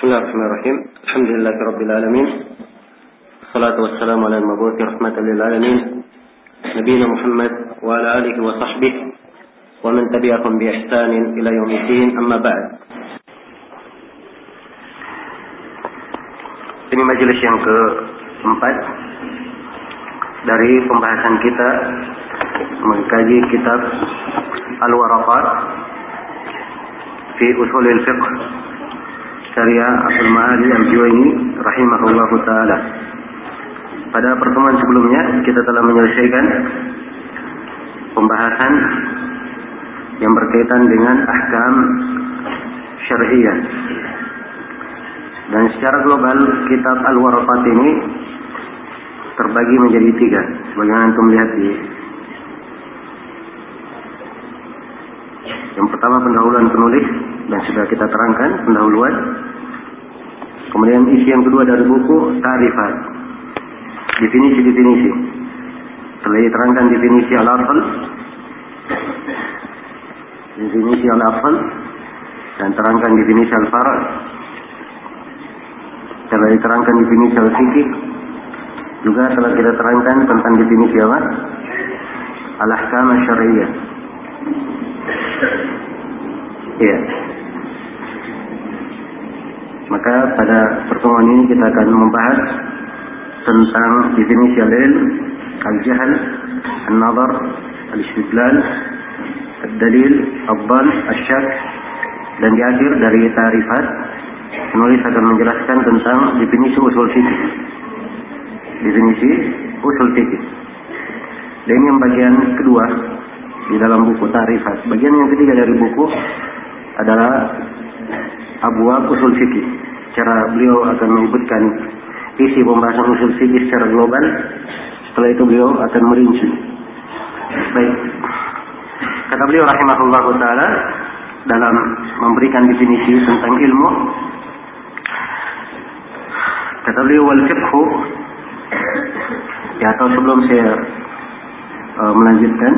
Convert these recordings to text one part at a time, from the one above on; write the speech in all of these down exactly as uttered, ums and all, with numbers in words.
Bismillahirrahmanirrahim. Alhamdulillahirabbil alamin. Wassalatu wassalamu ala al-mabuthi rahmatan lil alamin. Nabiyina Muhammad wa ala alihi wa sahbihi wa man tabi'ahum bi ihsanin ila yaumiddin. Amma ba'd. Ini majelis yang keempat dari pembahasan kita mengkaji kitab Al-Waraqat fi Ushulil Fiqh karya Abdul Ma'ali Al-Juwaini rahimahullahu ta'ala. Pada pertemuan sebelumnya kita telah menyelesaikan pembahasan yang berkaitan dengan ahkam syar'iyyah. Dan secara global kitab Al-Waraqat ini terbagi menjadi tiga. Sebagaimana antum lihat di yang pertama pendahuluan penulis dan sudah kita terangkan pendahuluan. Kemudian isi yang kedua dari buku ta'rifat, definisi-definisi. Telah diterangkan definisi al-afal, definisi al-afal, dan terangkan definisi al-far'. Telah diterangkan definisi al-fiqh. Juga telah kita terangkan tentang definisi apa? Al-ahkam syar'iyyah. Ya. Maka pada pertemuan ini kita akan membahas tentang definisi al-ilm, al-jahl, al-nazar, al-istidlal, al-dalil, al-dhan, al-syak, dan di akhir dari ta'rifat penulis akan menjelaskan tentang definisi usul fikih. Definisi usul fikih. Dan ini yang bagian kedua di dalam buku ta'rifat. Bagian yang ketiga dari buku adalah abwab usul fikih. Cara beliau akan menyebutkan isi pembahasan usul fikih secara global. Setelah itu beliau akan merinci. Baik. Kata beliau rahimahullahu ta'ala dalam memberikan definisi tentang ilmu. Kata beliau wal fiqhu. Ya, atau sebelum saya uh, melanjutkan,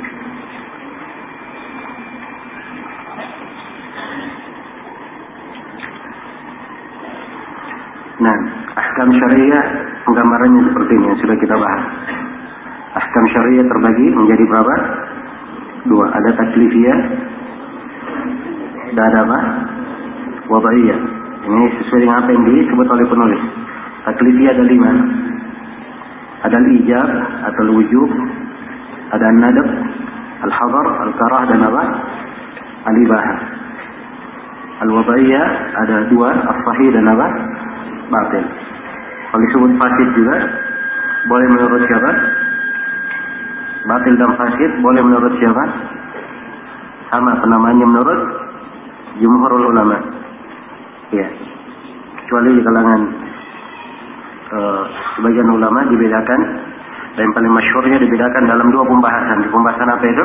nah, ahkam syariah penggambarannya seperti ini yang sudah kita bahas. Ahkam syariah terbagi menjadi berapa? Dua. Ada taklifiyah dan ada apa? Wada'iyah. Ini sesuai dengan apa yang disebut oleh penulis. Taklifiyah ada lima. Ada al-ijab atau al-wujub, ada al-nadab, al-hadar, al-karah, dan apa? Al-ibahah. Al-wada'iyah ada dua, as-sahih dan apa? Batil. Kalau disebut fasid juga boleh menurut siapa? Batil dan fasid boleh menurut siapa? Sama penamaannya menurut jumhurul ulama. Ya. Kecuali di kalangan uh, sebagian ulama dibedakan, dan yang paling masyhurnya dibedakan dalam dua pembahasan. Di pembahasan apa itu?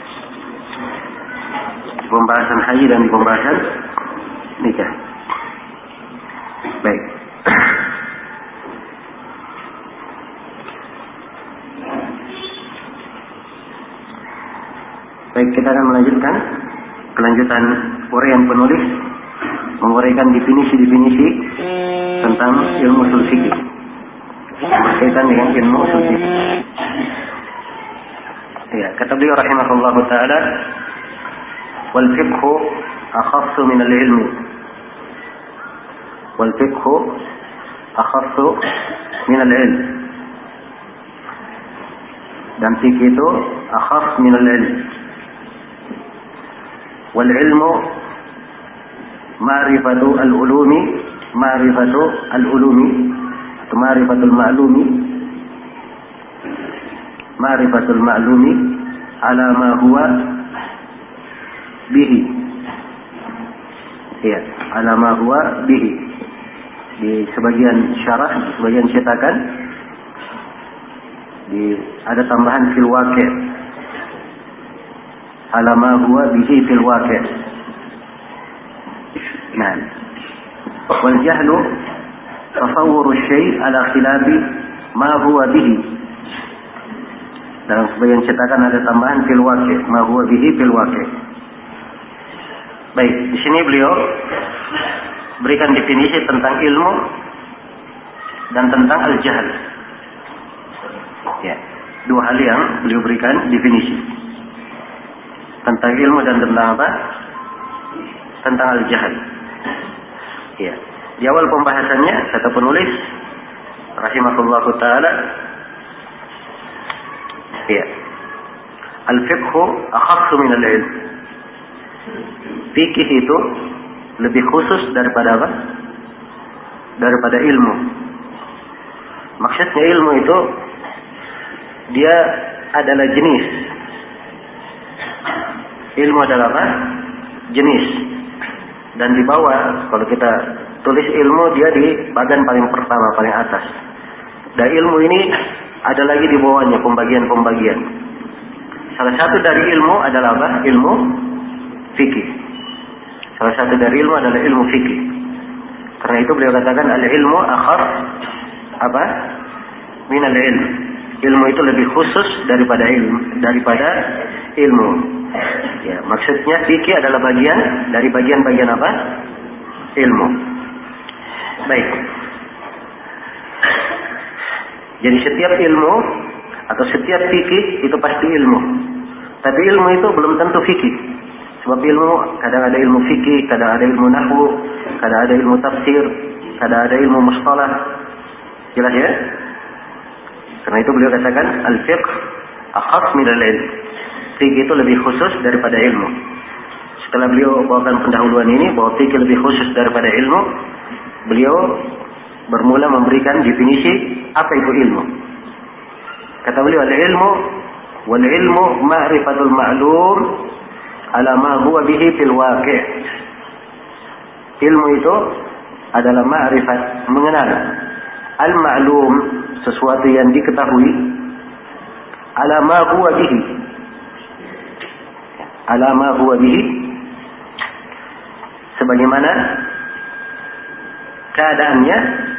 Di pembahasan haji dan di pembahasan nikah. Baik. Baik, kita akan melanjutkan kelanjutan uraian penulis menguraikan definisi-definisi tentang ilmu usul fikih berkaitan dengan ilmu usul fikih. Ya, kata beliau rahimahullahu taala, wal fiqhu akhassu min al-ilmi. Wal fiqhu akhassu min al-ilm. Dan fikih itu akhas min al-ilm. Wal ilmu ma'rifatu al-ulumi, ma'rifatu al-ulumi atau ma'rifatul ma'lumi, ma'rifatul ma'lumi ala ma huwa bihi. Ya, ala ma huwa bihi. Di sebagian syarah, di sebagian cetakan di ada tambahan fil waqi'. Ala ma huwa bihi fil waqi'. Nah, wal jahlu tasawwur syai' ala khilafi ma huwa bihi. Dalam sebagian cetakan ada tambahan fil waqi', ma huwa bihi fil waqi'. Baik, di sini beliau berikan definisi tentang ilmu dan tentang al-jahl. Ya, dua hal yang beliau berikan definisi tentang ilmu dan tentang apa? Tentang al-jahl. Ya, di awal pembahasannya kata penulis rahimahullahu taala, ya, al-fiqhu akhassu min al-ilm. Fikih itu lebih khusus daripada apa? Daripada ilmu. Maksudnya ilmu itu dia adalah jenis. Ilmu adalah apa? Jenis. Dan di bawah, kalau kita tulis ilmu, dia di bagian paling pertama, paling atas. Dan ilmu ini ada lagi di bawahnya pembagian-pembagian. Salah satu dari ilmu adalah apa? Ilmu fikih. Salah satu dari ilmu adalah ilmu fikih. Karena itu beliau katakan al-ilmu akhar apa? Min al-ilm. Ilmu itu lebih khusus daripada ilmu, daripada ilmu. Ya, maksudnya fikih adalah bagian dari bagian-bagian apa? Ilmu. Baik. Jadi setiap ilmu atau setiap fikih itu pasti ilmu. Tapi ilmu itu belum tentu fikih. Sebab ilmu kadang ada ilmu fikih, kadang ada ilmu nahwu, kadang ada ilmu tafsir, kadang ada ilmu mustalah. Jelas ya? Karena itu beliau katakan al-fiqh akhas min al-ilm. Fikih itu lebih khusus daripada ilmu. Setelah beliau bawakan pendahuluan ini bahwa fikih lebih khusus daripada ilmu, beliau bermula memberikan definisi apa itu ilmu. Kata beliau al-ilmu wal ilmu ma'rifatul ma'lum ala ma huwa bihi fil waqi'. Ilmu itu adalah ma'rifat, mengenal al-ma'lum, sesuatu yang diketahui, ala ma huwa bihi, ala ma huwa bihi, sebagaimana keadaannya,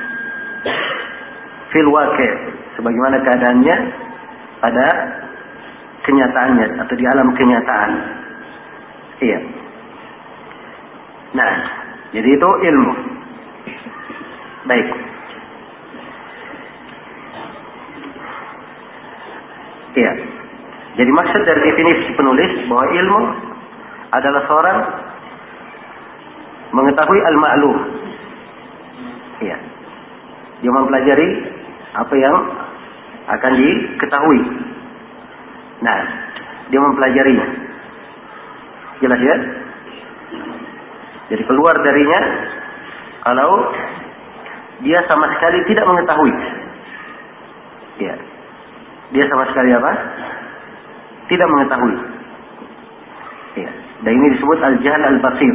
fil waqi', sebagaimana keadaannya pada kenyataannya atau di alam kenyataan. Iya. Nah, jadi itu ilmu. Baik. Iya. Jadi maksud dari definisi penulis bahwa ilmu adalah seorang mengetahui al-ma'lum. Iya. Dia mempelajari apa yang akan diketahui. Nah, dia mempelajarinya. Jelas ya? Jadi keluar darinya kalau dia sama sekali tidak mengetahui. Ya. Dia sama sekali apa? Tidak mengetahui. Ya. Dan ini disebut al-jahl al-basir.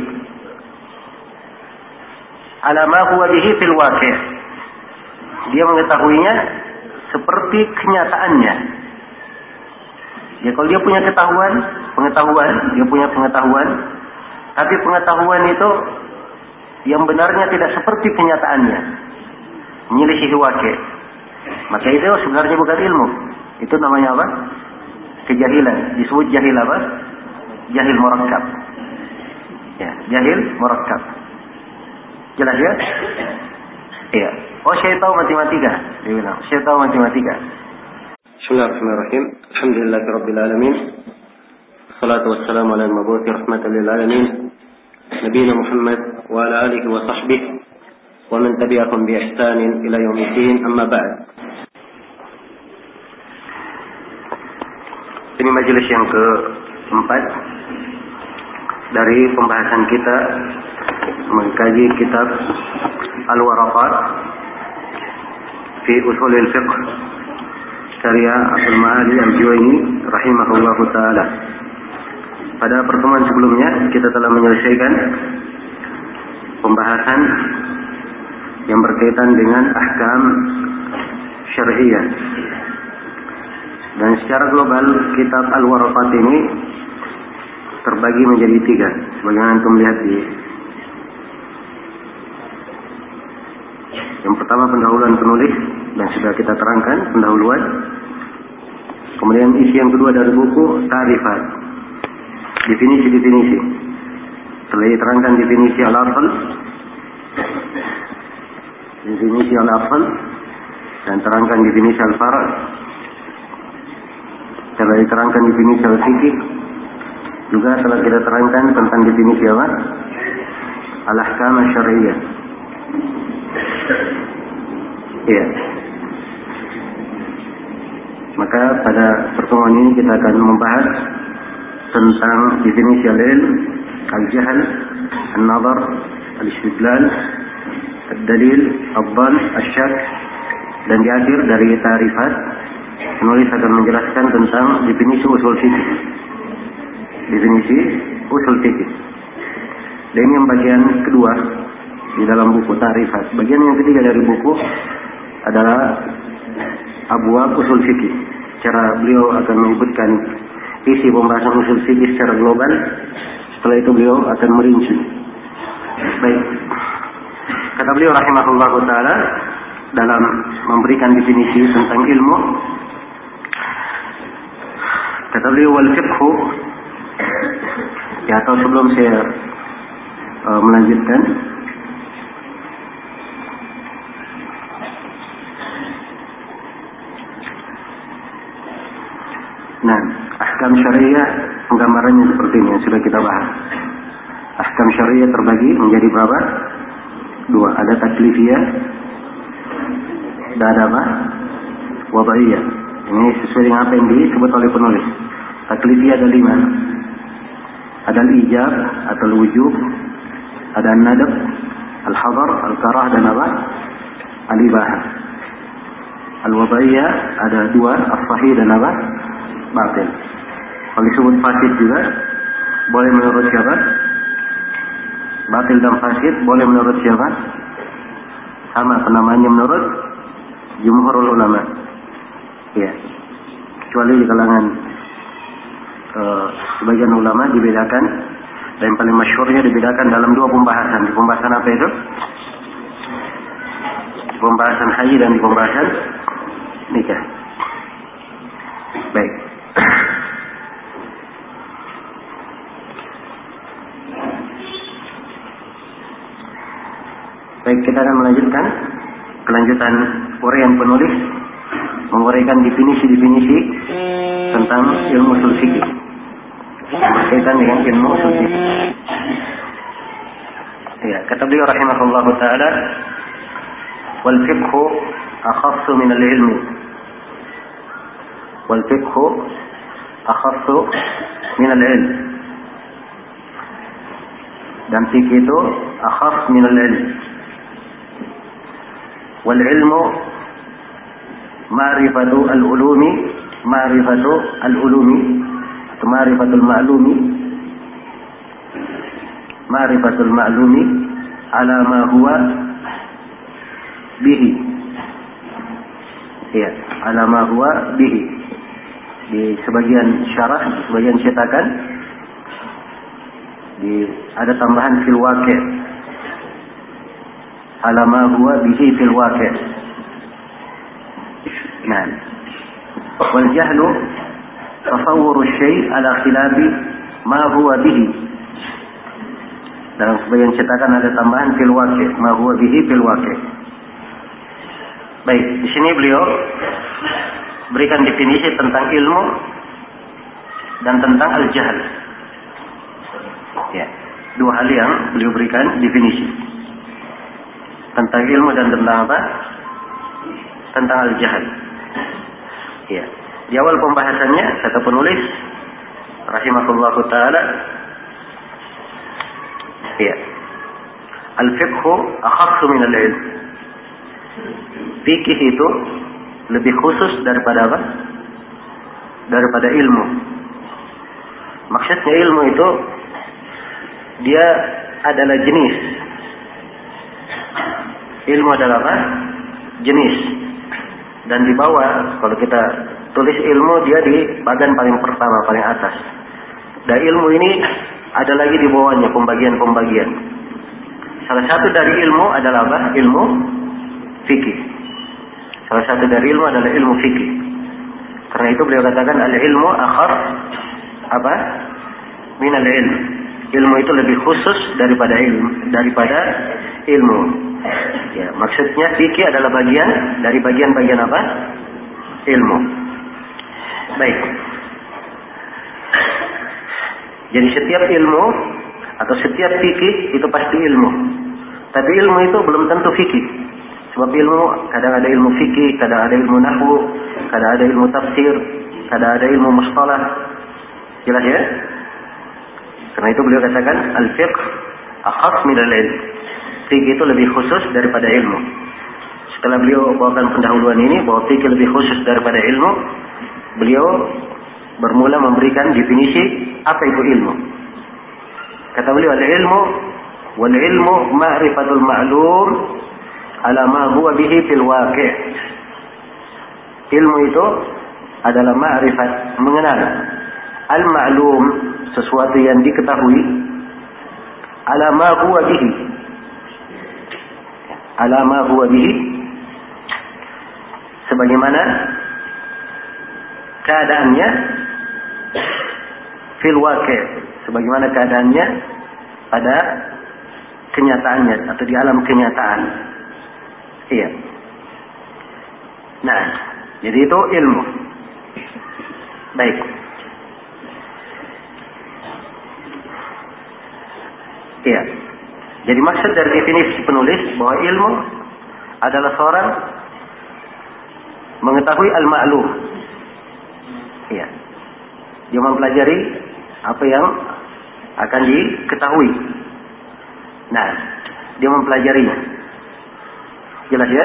Ala ma huwa bihi fil waqi'. Dia mengetahuinya seperti kenyataannya. Ya, kalau dia punya ketahuan, pengetahuan, dia punya pengetahuan, tapi pengetahuan itu yang benarnya tidak seperti kenyataannya, menyelisihi waqi', maka itu sebenarnya bukan ilmu. Itu namanya apa? Kejahilan. Disebut jahil apa? Jahil murakkab. Ya, jahil murakkab. Jelas ya? Iya. Oh, saya tahu matematika. Dia bilang, saya tahu matematika. Bismillahirrahmanirrahim. Alhamdulillahirabbil alamin. Wassalatu wassalamu ala al-mabuthi rahmatan lil alamin. Nabiyina Muhammad wa ala alihi wa sahbihi wa man tabi'ahum bi ihsanin ila yaumiddin. Amma ba'd. Ini majelis yang keempat dari pembahasan kita mengkaji kitab Al-Waraqat fi Ushulil Fiqh karya Abdul Ma'ali Al-Juwaini rahimahullahu ta'ala. Pada pertemuan sebelumnya kita telah menyelesaikan pembahasan yang berkaitan dengan ahkam syar'iyyah. Dan secara global kitab Al-Waraqat ini terbagi menjadi tiga, sebagaimana antum lihat di yang pertama pendahuluan penulis dan sudah kita terangkan pendahuluan. Kemudian isi yang kedua dari buku ta'rifat, definisi-definisi. Setelah diterangkan definisi al-asl, definisi al-asal dan terangkan definisi al-far'. Telah diterangkan definisi al-fiqh, juga telah kita terangkan tentang definisi apa? Al-ahkam syar'iyyah. Iya. Maka pada pertemuan ini kita akan membahas tentang definisi al-ilm, al-jahl, al-nazar, al-istidlal, al-dalil, al-dhan, al-syak, dan di akhir dari ta'rifat penulis akan menjelaskan tentang definisi usul fikih. Definisi usul fikih. Dan ini yang bagian kedua di dalam buku ta'rifat. Bagian yang ketiga dari buku adalah abwab usul fikih. Cara beliau akan menyebutkan isi pembahasan usul fikih secara global. Setelah itu beliau akan merinci. Baik. Kata beliau rahimahullahu taala dalam memberikan definisi tentang ilmu, kata beliau wal fiqhu, ya, atau sebelum saya uh, melanjutkan, nah, ahkam syariah penggambarannya seperti ini yang sudah kita bahas. Ahkam syariah terbagi menjadi berapa? Dua, ada taklifiyah dan ada apa? Wada'iyah. Ini sesuai dengan apa yang disebut oleh penulis. Taklifiyah ada lima. Ada al-ijab atau al-wujub, ada al-nadab, al-hadar, al-karah, dan apa? Al-ibahah. Al-wada'iyah ada dua, al-sahih dan apa? Batil. Kalau disebut fasid juga boleh menurut siapa? Batil dan fasid boleh menurut siapa? Sama penamaannya menurut jumhurul ulama. Ya. Kecuali di kalangan uh, sebagian ulama dibedakan, dan yang paling masyhurnya dibedakan dalam dua pembahasan. Di pembahasan apa itu? Di pembahasan haji dan di pembahasan nikah. Baik. Baik, kita akan melanjutkan kelanjutan uraian penulis menguraikan definisi-definisi tentang ilmu usul fikih berkaitan dengan ilmu usul fikih. Ya, kata beliau rahimahullahu taala, wal fiqhu akhassu min al-ilmi. Wal fiqhu akhassu min al-ilm. Dan fikih itu akhas min al-ilm. Wal ilmu ma'rifatu al-ulumi, ma'rifatu al-ulumi atau ma'rifatul ma'lumi, ma'rifatul ma'lumi ala ma huwa bihi. Ya, ala ma huwa bihi. Di sebagian syarah, di sebagian cetakan di ada tambahan fil waqi'. Ala ma huwa bihi fil waqi'. Nah, wal jahlu tasawwuru syai' ala khilafi ma huwa bihi. Dalam sebagian cetakan ada tambahan fil waqi', ma huwa bihi fil waqi'. Baik, di sini beliau berikan definisi tentang ilmu dan tentang al-jahl. Ya, dua hal yang beliau berikan definisi. Tentang ilmu dan tentang apa? Tentang al-jahl. Ya. Di awal pembahasannya kata penulis rahimahullahu taala, ya, al-fiqhu akhassu min al-ilm. Fikih itu lebih khusus daripada apa? Daripada ilmu. Maksudnya ilmu itu dia adalah jenis. Ilmu adalah apa? Jenis. Dan di bawah, kalau kita tulis ilmu, dia di bagian paling pertama, paling atas. Dan ilmu ini ada lagi di bawahnya, pembagian-pembagian. Salah satu dari ilmu adalah apa? Ilmu fikih. Salah satu dari ilmu adalah ilmu fikih. Karena itu beliau katakan al-ilmu akhar apa? Min al-ilm. Ilmu itu lebih khusus daripada ilmu, daripada ilmu. Ya, maksudnya fikih adalah bagian dari bagian-bagian apa? Ilmu. Baik. Jadi setiap ilmu atau setiap fikih itu pasti ilmu. Tapi ilmu itu belum tentu fikih. Sebab ilmu kadang ada ilmu fikih, kadang ada ilmu nahwu, kadang ada ilmu tafsir, kadang ada ilmu mustalah. Jelas ya? Karena itu beliau katakan al-fiqh akhas min al-ilm. Fikih itu lebih khusus daripada ilmu. Setelah beliau bawakan pendahuluan ini bahwa fikih lebih khusus daripada ilmu, beliau bermula memberikan definisi apa itu ilmu. Kata beliau al-ilmu wal ilmu ma'rifatul ma'lum ala ma huwa bihi fil waqi'. Ilmu itu adalah ma'rifat, mengenal al-ma'lum, sesuatu yang diketahui, ala ma huwa bihi, ala ma huwa bihi, sebagaimana keadaannya, fil waqi', sebagaimana keadaannya pada kenyataannya atau di alam kenyataan. Iya. Nah, jadi itu ilmu. Baik. Iya. Jadi maksud dari definisi penulis bahwa ilmu adalah seorang mengetahui al-ma'lum. Iya. Dia mempelajari apa yang akan diketahui. Nah, dia mempelajarinya. Jelas ya?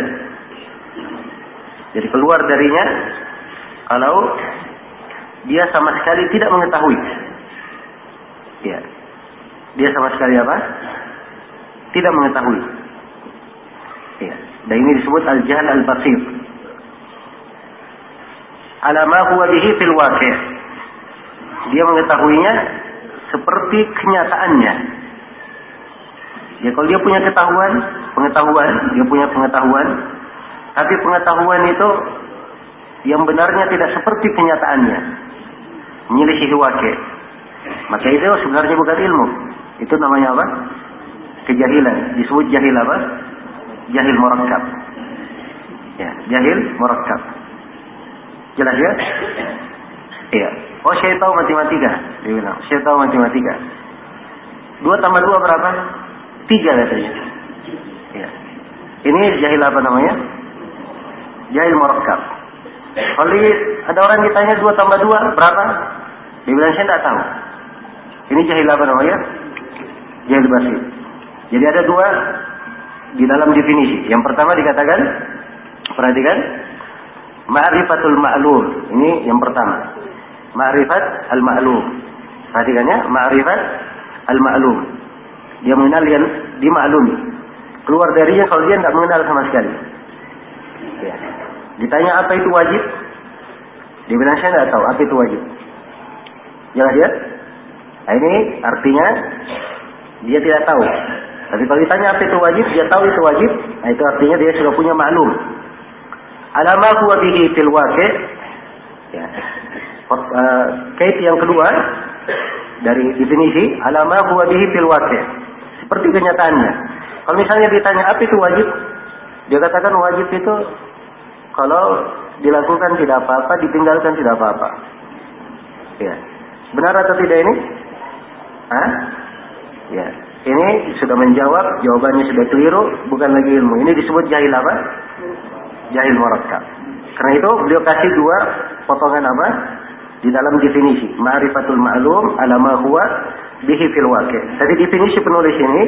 Jadi keluar darinya kalau dia sama sekali tidak mengetahui. Ya. Dia sama sekali apa? Tidak mengetahui. Ya. Dan ini disebut al-jahl al-basir. Ala ma huwa bihi fil waqi'. Dia mengetahuinya seperti kenyataannya. Ya, kalau dia punya ketahuan, pengetahuan, dia punya pengetahuan, tapi pengetahuan itu yang benarnya tidak seperti kenyataannya, menyelisih waqi', maka itu sebenarnya bukan ilmu. Itu namanya apa? Kejahilan. Disebut jahil apa? Jahil murakkab. Ya, jahil murakkab. Jelas ya? Iya. Oh, saya tahu matematika. Dia bilang, saya tahu matematika. Dua tambah dua berapa? Tiga katanya. Ya. Ini jahil apa namanya? Jahil murakkab. Kalau ada orang ditanya dua tambah dua berapa? Dia bilang saya tidak tahu. Ini jahil apa namanya? Jahil basir. Jadi ada dua di dalam definisi. Yang pertama dikatakan, perhatikan, ma'rifatul ma'lum. Ini yang pertama. Ma'rifat al-ma'lum. Perhatikannya, ma'rifat al-ma'lum. Dia mengenal yang dimaklumi. Keluar darinya kalau dia tidak mengenal sama sekali. Ya. Ditanya apa itu wajib? Dia bilang saya tidak tahu apa itu wajib. Jelas ya? Nah, ini artinya dia tidak tahu. Tapi kalau ditanya apa itu wajib, dia tahu itu wajib. Nah, itu artinya dia sudah punya maklum. Alama huwa bihi fil waqi'. Ya. Kait yang kedua dari definisi alama huwa bihi fil waqi'. Seperti kenyataannya. Kalau misalnya ditanya apa itu wajib, dia katakan wajib itu kalau dilakukan tidak apa-apa, ditinggalkan tidak apa-apa. Ya. Benar atau tidak ini? Hah? Ya. Ini sudah menjawab, jawabannya sudah keliru, bukan lagi ilmu. Ini disebut jahil apa? Jahil murakkab. Karena itu beliau kasih dua potongan apa? Di dalam definisi. Ma'rifatul ma'lum ala ma huwa bihi fil waqi'. Tadi definisi penulis ini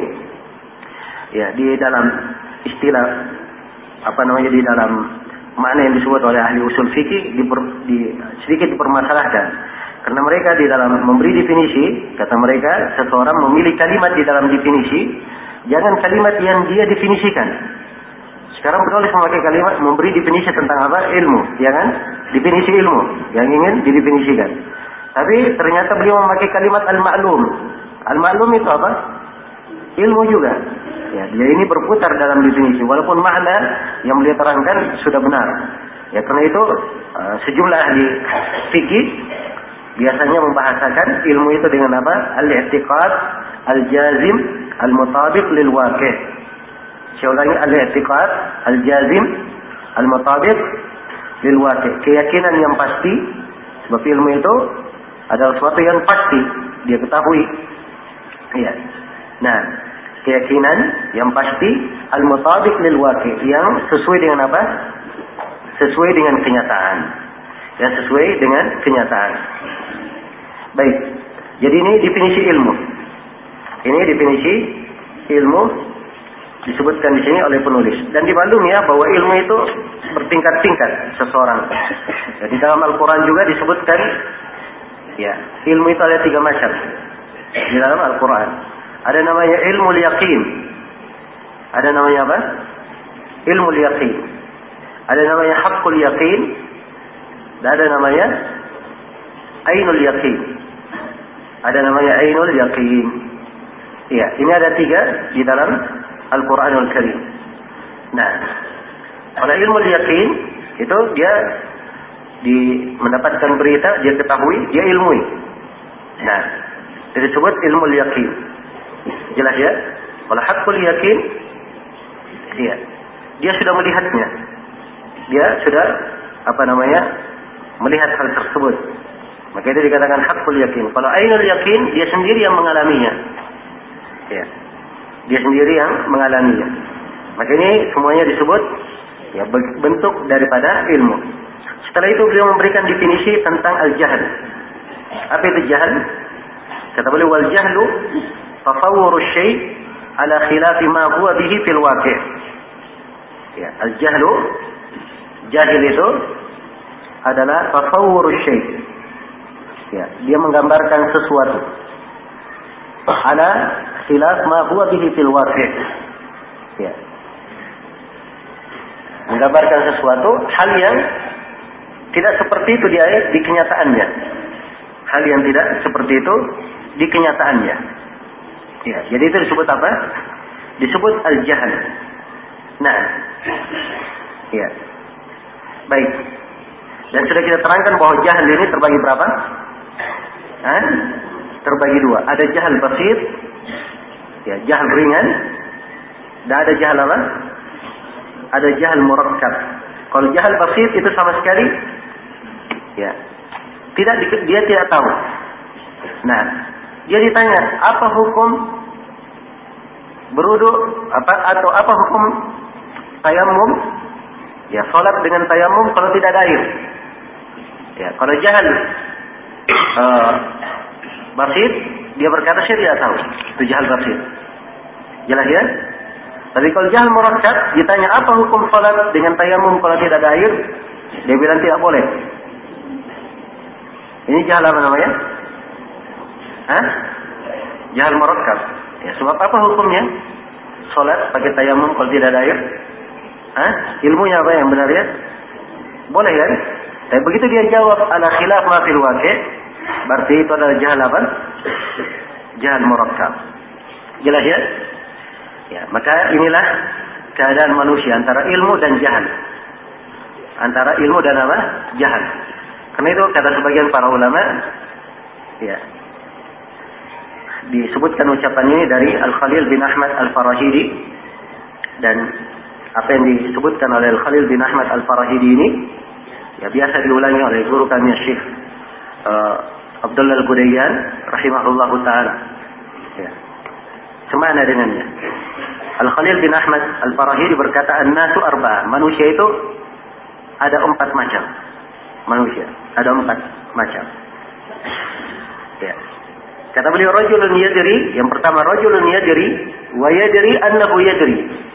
ya di dalam istilah apa namanya di dalam makna yang disebut oleh ahli usul fikih di, di, sedikit dipermasalahkan. Karena mereka di dalam memberi definisi, kata mereka, seseorang memilih kalimat di dalam definisi, jangan kalimat yang dia definisikan. Sekarang penulis memakai kalimat memberi definisi tentang apa? Ilmu, ya kan? Definisi ilmu yang ingin didefinisikan. Tapi ternyata beliau memakai kalimat al-ma'lum. Al-ma'lum itu apa? Ilmu juga. Ya, dia ini berputar dalam definisi, walaupun makna yang beliau terangkan sudah benar. Ya, karena itu uh, sejumlah ahli fikih biasanya membahasakan ilmu itu dengan apa? Al-i'tiqad al-jazim al-mutabiq lil waqi'. Saya ulangi, al-i'tiqad al-jazim al-mutabiq lil waqi'. Keyakinan yang pasti, sebab ilmu itu adalah sesuatu yang pasti, dia ketahui. Iya. Nah, keyakinan yang pasti al-mutabiq lil waqi', yang sesuai dengan apa? Sesuai dengan kenyataan. Ya, sesuai dengan kenyataan. Baik. Jadi ini definisi ilmu. Ini definisi ilmu disebutkan di sini oleh penulis. Dan dimaklumi ya bahwa ilmu itu bertingkat-tingkat seseorang. Jadi dalam Al-Quran juga disebutkan, ya, ilmu itu ada tiga macam. Di dalam Al-Quran ada namanya ilmu yaqin. Ada namanya apa? Ilmu yaqin. Ada namanya haqqul yaqin. Dan ada namanya ainul yaqin. Ada namanya ainul yaqin. Ya, ini ada tiga di dalam Al-Quranul Karim. Nah, kalau ilmu yaqin itu dia di mendapatkan berita, dia ketahui, dia ilmui. Nah, itu disebut ilmu yaqin. Jelas ya? Kalau haqqul yaqin, ya, dia sudah melihatnya. Dia sudah apa namanya? Melihat hal tersebut. Maka itu dikatakan haqqul yaqin. Kalau ainul yaqin, dia sendiri yang mengalaminya. Ya. Dia sendiri yang mengalaminya. Maka ini semuanya disebut, ya, bentuk daripada ilmu. Setelah itu beliau memberikan definisi tentang al-jahl. Apa itu jahl? Kata beliau, wal jahlu tafawwuru syai' ala khilafi ma huwa bihi fil waqi'. Ya, al-jahlu, jahil itu adalah tafawwuru syai'. Ya, dia menggambarkan sesuatu ala khilaf ma huwa bihi fil waqi'. Ya. Menggambarkan sesuatu hal yang tidak seperti itu dia di kenyataannya. Hal yang tidak seperti itu di kenyataannya. Ya, jadi itu disebut apa? Disebut al-jahl. Nah, ya. Baik. Dan sudah kita terangkan bahwa jahl ini terbagi berapa? Hah? Terbagi dua. Ada jahl basit, ya, jahl ringan, dan ada jahl apa? Ada jahl murakkab. Kalau jahl basit itu sama sekali, ya, tidak dia tidak tahu. Nah, dia ditanya apa hukum berudu apa atau apa hukum tayamum? Ya, salat dengan tayamum kalau tidak ada air. Ya, kalau jahl uh, basit, dia berkata saya tidak tahu. Itu jahl basit. Jelas ya? Tapi kalau jahl murakkab, ditanya apa hukum salat dengan tayamum kalau tidak ada air, dia bilang tidak boleh. Ini jahl apa namanya? Hah? Jahl murakkab. Ya, sebab apa hukumnya? Salat pakai tayamum kalau tidak ada air? Hah? Ilmunya apa yang benar ya? Boleh kan? Tapi begitu dia jawab ala khilaf ma fil waqi', berarti itu adalah jahl apa? Jahl murakkab. Jelas ya? Ya, maka inilah keadaan manusia antara ilmu dan jahal. Antara ilmu dan apa? Jahal. Karena itu kata sebagian para ulama, ya, disebutkan ucapan ini dari Al-Khalil bin Ahmad Al-Farahidi, dan apa yang disebutkan oleh Al-Khalil bin Ahmad Al-Farahidi ini, ya, biasa diulangi oleh guru kami Syekh uh, Abdullah Al-Gudayyan rahimahullahu taala. Ya. Semana dengannya. Al-Khalil bin Ahmad Al-Farahidi berkata, an-nasu arba'a. Manusia itu ada empat macam. Manusia ada empat macam. Ya. Kata beliau, rajulun yadri, yang pertama rajulun yadri wa yadri annahu yadri.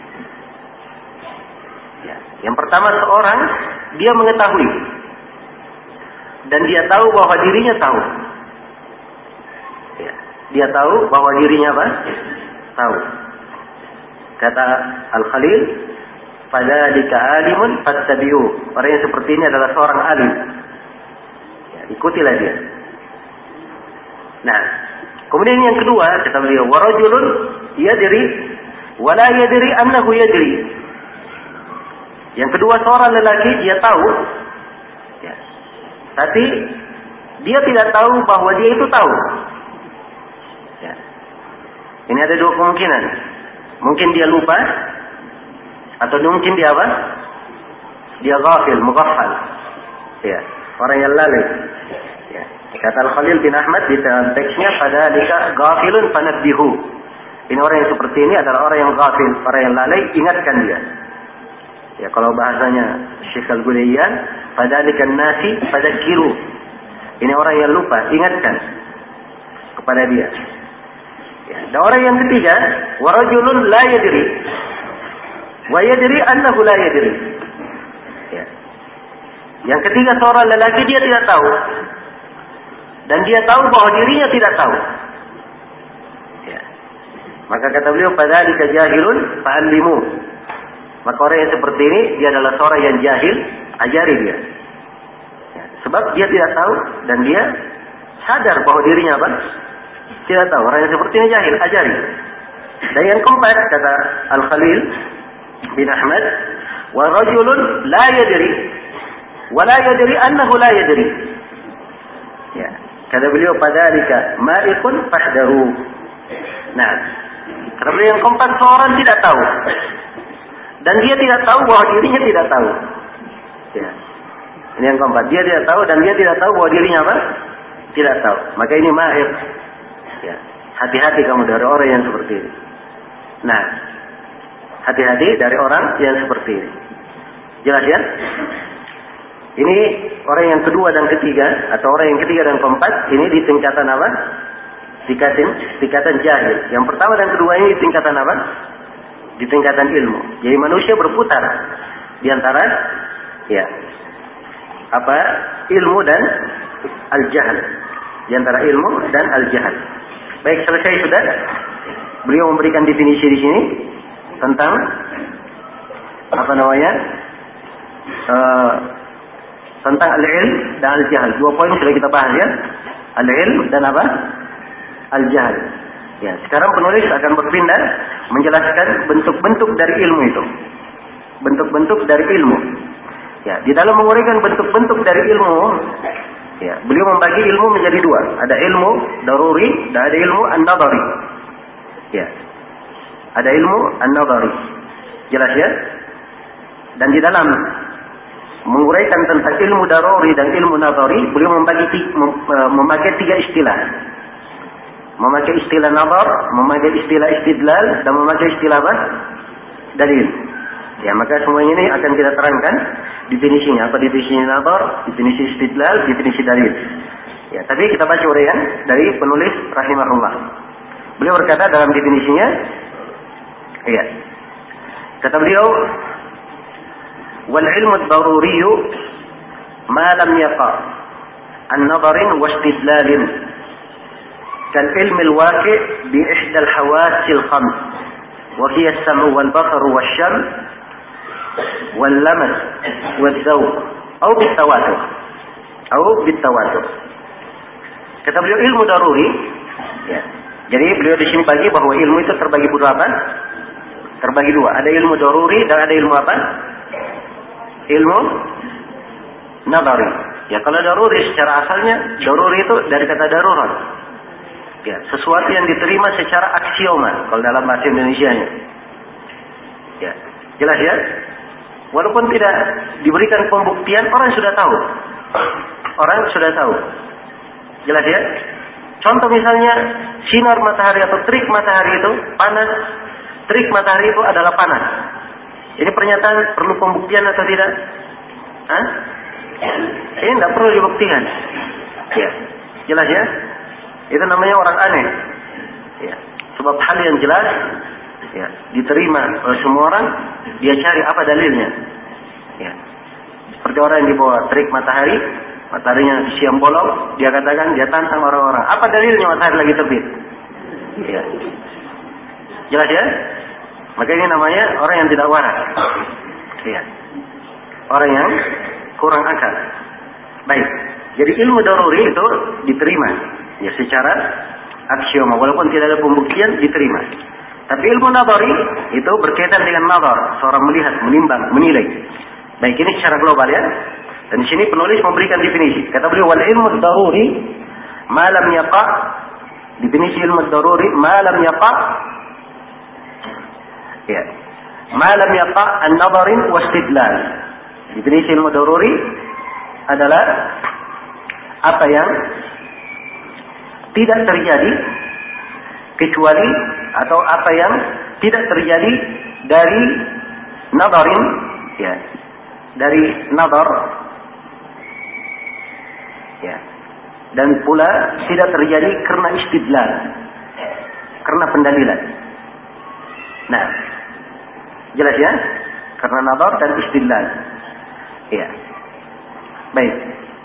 Ya. Yang pertama seorang dia mengetahui dan dia tahu bahwa dirinya tahu. Ya. Dia tahu bahwa dirinya apa? Tahu. Kata Al-Khalil, fadzalika alimun fattabi'u. Orang yang seperti ini adalah seorang alim. Ya, ikutilah dia. Nah, kemudian yang kedua kata beliau, wa rajulun yadri wa la yadri annahu yadri. Yang kedua seorang lelaki dia tahu, ya, tapi dia tidak tahu bahwa dia itu tahu. Ya. Ini ada dua kemungkinan. Mungkin dia lupa, Atau mungkin dia apa? Dia ghafil, mughaffal. Ya, orang yang lalai. Ya. Kata Al-Khalil bin Ahmad di teksnya, fadzalika ghafilun fanabbihu. Ini orang yang seperti ini adalah orang yang ghafil, orang yang lalai, ingatkan dia. Ya, kalau bahasanya Syekh Al-Ghuliyyan, fadzalika nasi fadzakkiru. Ini orang yang lupa, ingatkan kepada dia. Ya. Dan orang yang ketiga, wa rajulun la yadri. Wa yadri annahu la yadri. Ya. Yang ketiga seorang lelaki, dia tidak tahu. Dan dia tahu bahwa dirinya tidak tahu. Ya. Maka kata beliau, fadzalika jahilun fa'allimu. Maka orang yang seperti ini, dia adalah seorang yang jahil, ajari dia. Ya. Sebab dia tidak tahu dan dia sadar bahwa dirinya apa? Tidak tahu. Orang yang seperti ini jahil, ajari. Dan yang keempat, kata Al-Khalil bin Ahmad, wa rajulun la yadri wa la yadri annahu la yadri. Ya, kata beliau, fadzalika ma'ikun fahdaru. Nah, kata beliau yang keempat, seorang tidak tahu dan dia tidak tahu bahwa dirinya tidak tahu. Ya. Ini yang keempat, dia tidak tahu dan dia tidak tahu bahwa dirinya apa? Tidak tahu. Maka ini ma'ik. Ya, hati-hati kamu dari orang yang seperti ini. Nah, hati-hati dari orang yang seperti ini. Jelas ya? Ini orang yang kedua dan ketiga, atau orang yang ketiga dan keempat, ini di tingkatan apa? Tingkatan, tingkatan jahil. Yang pertama dan kedua ini di tingkatan apa? Di tingkatan ilmu. Jadi manusia berputar di antara ya apa? Ilmu dan al-jahl. Di antara ilmu dan al-jahl. Baik, selesai sudah. Beliau memberikan definisi di sini tentang apa namanya? Uh, tentang al-ilm dan al-jahl. Dua poin sudah kita bahas ya. Al-ilm dan apa? Al-jahl. Ya, sekarang penulis akan berpindah menjelaskan bentuk-bentuk dari ilmu itu. Bentuk-bentuk dari ilmu. Ya, di dalam menguraikan bentuk-bentuk dari ilmu, ya, beliau membagi ilmu menjadi dua. Ada ilmu daruri dan ada ilmu an-nadhari. Ya. Ada ilmu an-nadhari. Jelas ya? Dan di dalam menguraikan tentang ilmu daruri dan ilmu nadhari, beliau membagi memakai tiga istilah. Memakai istilah nazar, memakai istilah istidlal, dan memakai istilah apa? Dalil. Ya, maka semuanya ini akan kita terangkan definisinya. Apa definisi nazar, definisi istidlal, definisi dalil. Ya, tapi kita baca uraian dari penulis rahimahullah. Beliau berkata dalam definisinya, ya, kata beliau, wal ilmu ad-daruri ma lam yaqa an-nadharin wa istidlalin kal ilmi al-waqi' bi ihda al-hawas al-khams wa hiya as-sam' wal-basar wash-sham wal-lamas wal-zawq aw bit-tawatur aw bit-tawatur. Kata beliau ilmu daruri, ya. Jadi beliau di sini bagi bahwa ilmu itu terbagi berapa? Terbagi dua. Ada ilmu daruri dan ada ilmu apa? Ilmu nadhari. Ya, kalau daruri secara asalnya, daruri itu dari kata darurat. Ya, sesuatu yang diterima secara aksioma kalau dalam bahasa Indonesianya. Ya, jelas ya? Walaupun tidak diberikan pembuktian, orang sudah tahu. Orang sudah tahu. Jelas ya? Contoh misalnya sinar matahari atau terik matahari itu panas. Terik matahari itu adalah panas. Ini pernyataan perlu pembuktian atau tidak? Hah? Ini tidak perlu dibuktikan. Ya, jelas ya? Itu namanya orang aneh. Ya, sebab hal yang jelas, ya, diterima oleh semua orang, dia cari apa dalilnya. Ya, seperti orang yang dibawa terik matahari, mataharinya siang bolong, dia katakan, dia tantang orang-orang. Apa dalilnya matahari lagi terbit? Ya, jelas ya? Maka ini namanya orang yang tidak waras. Ya, orang yang kurang akal. Baik, jadi ilmu daruri itu diterima, ya, secara aksioma, walaupun tidak ada pembuktian, diterima. Tapi ilmu nadhari itu berkaitan dengan nazar, seorang melihat, menimbang, menilai. Baik, ini secara global ya. Dan di sini penulis memberikan definisi. Kata beliau, wal ilmu daruri ma lam yaqa. Definisi ilmu daruri ma lam yaqa. Ya. ma lam yaqa' an-nadharin wa istidlal. Definisi ilmu daruri adalah apa yang tidak terjadi kecuali atau apa yang tidak terjadi dari nadharin, ya, dari nadhar, ya, dan pula tidak terjadi karena istidlal, karena pendalilan. Nah, jelas ya, karena nadhar dan istidlal. Ya, baik.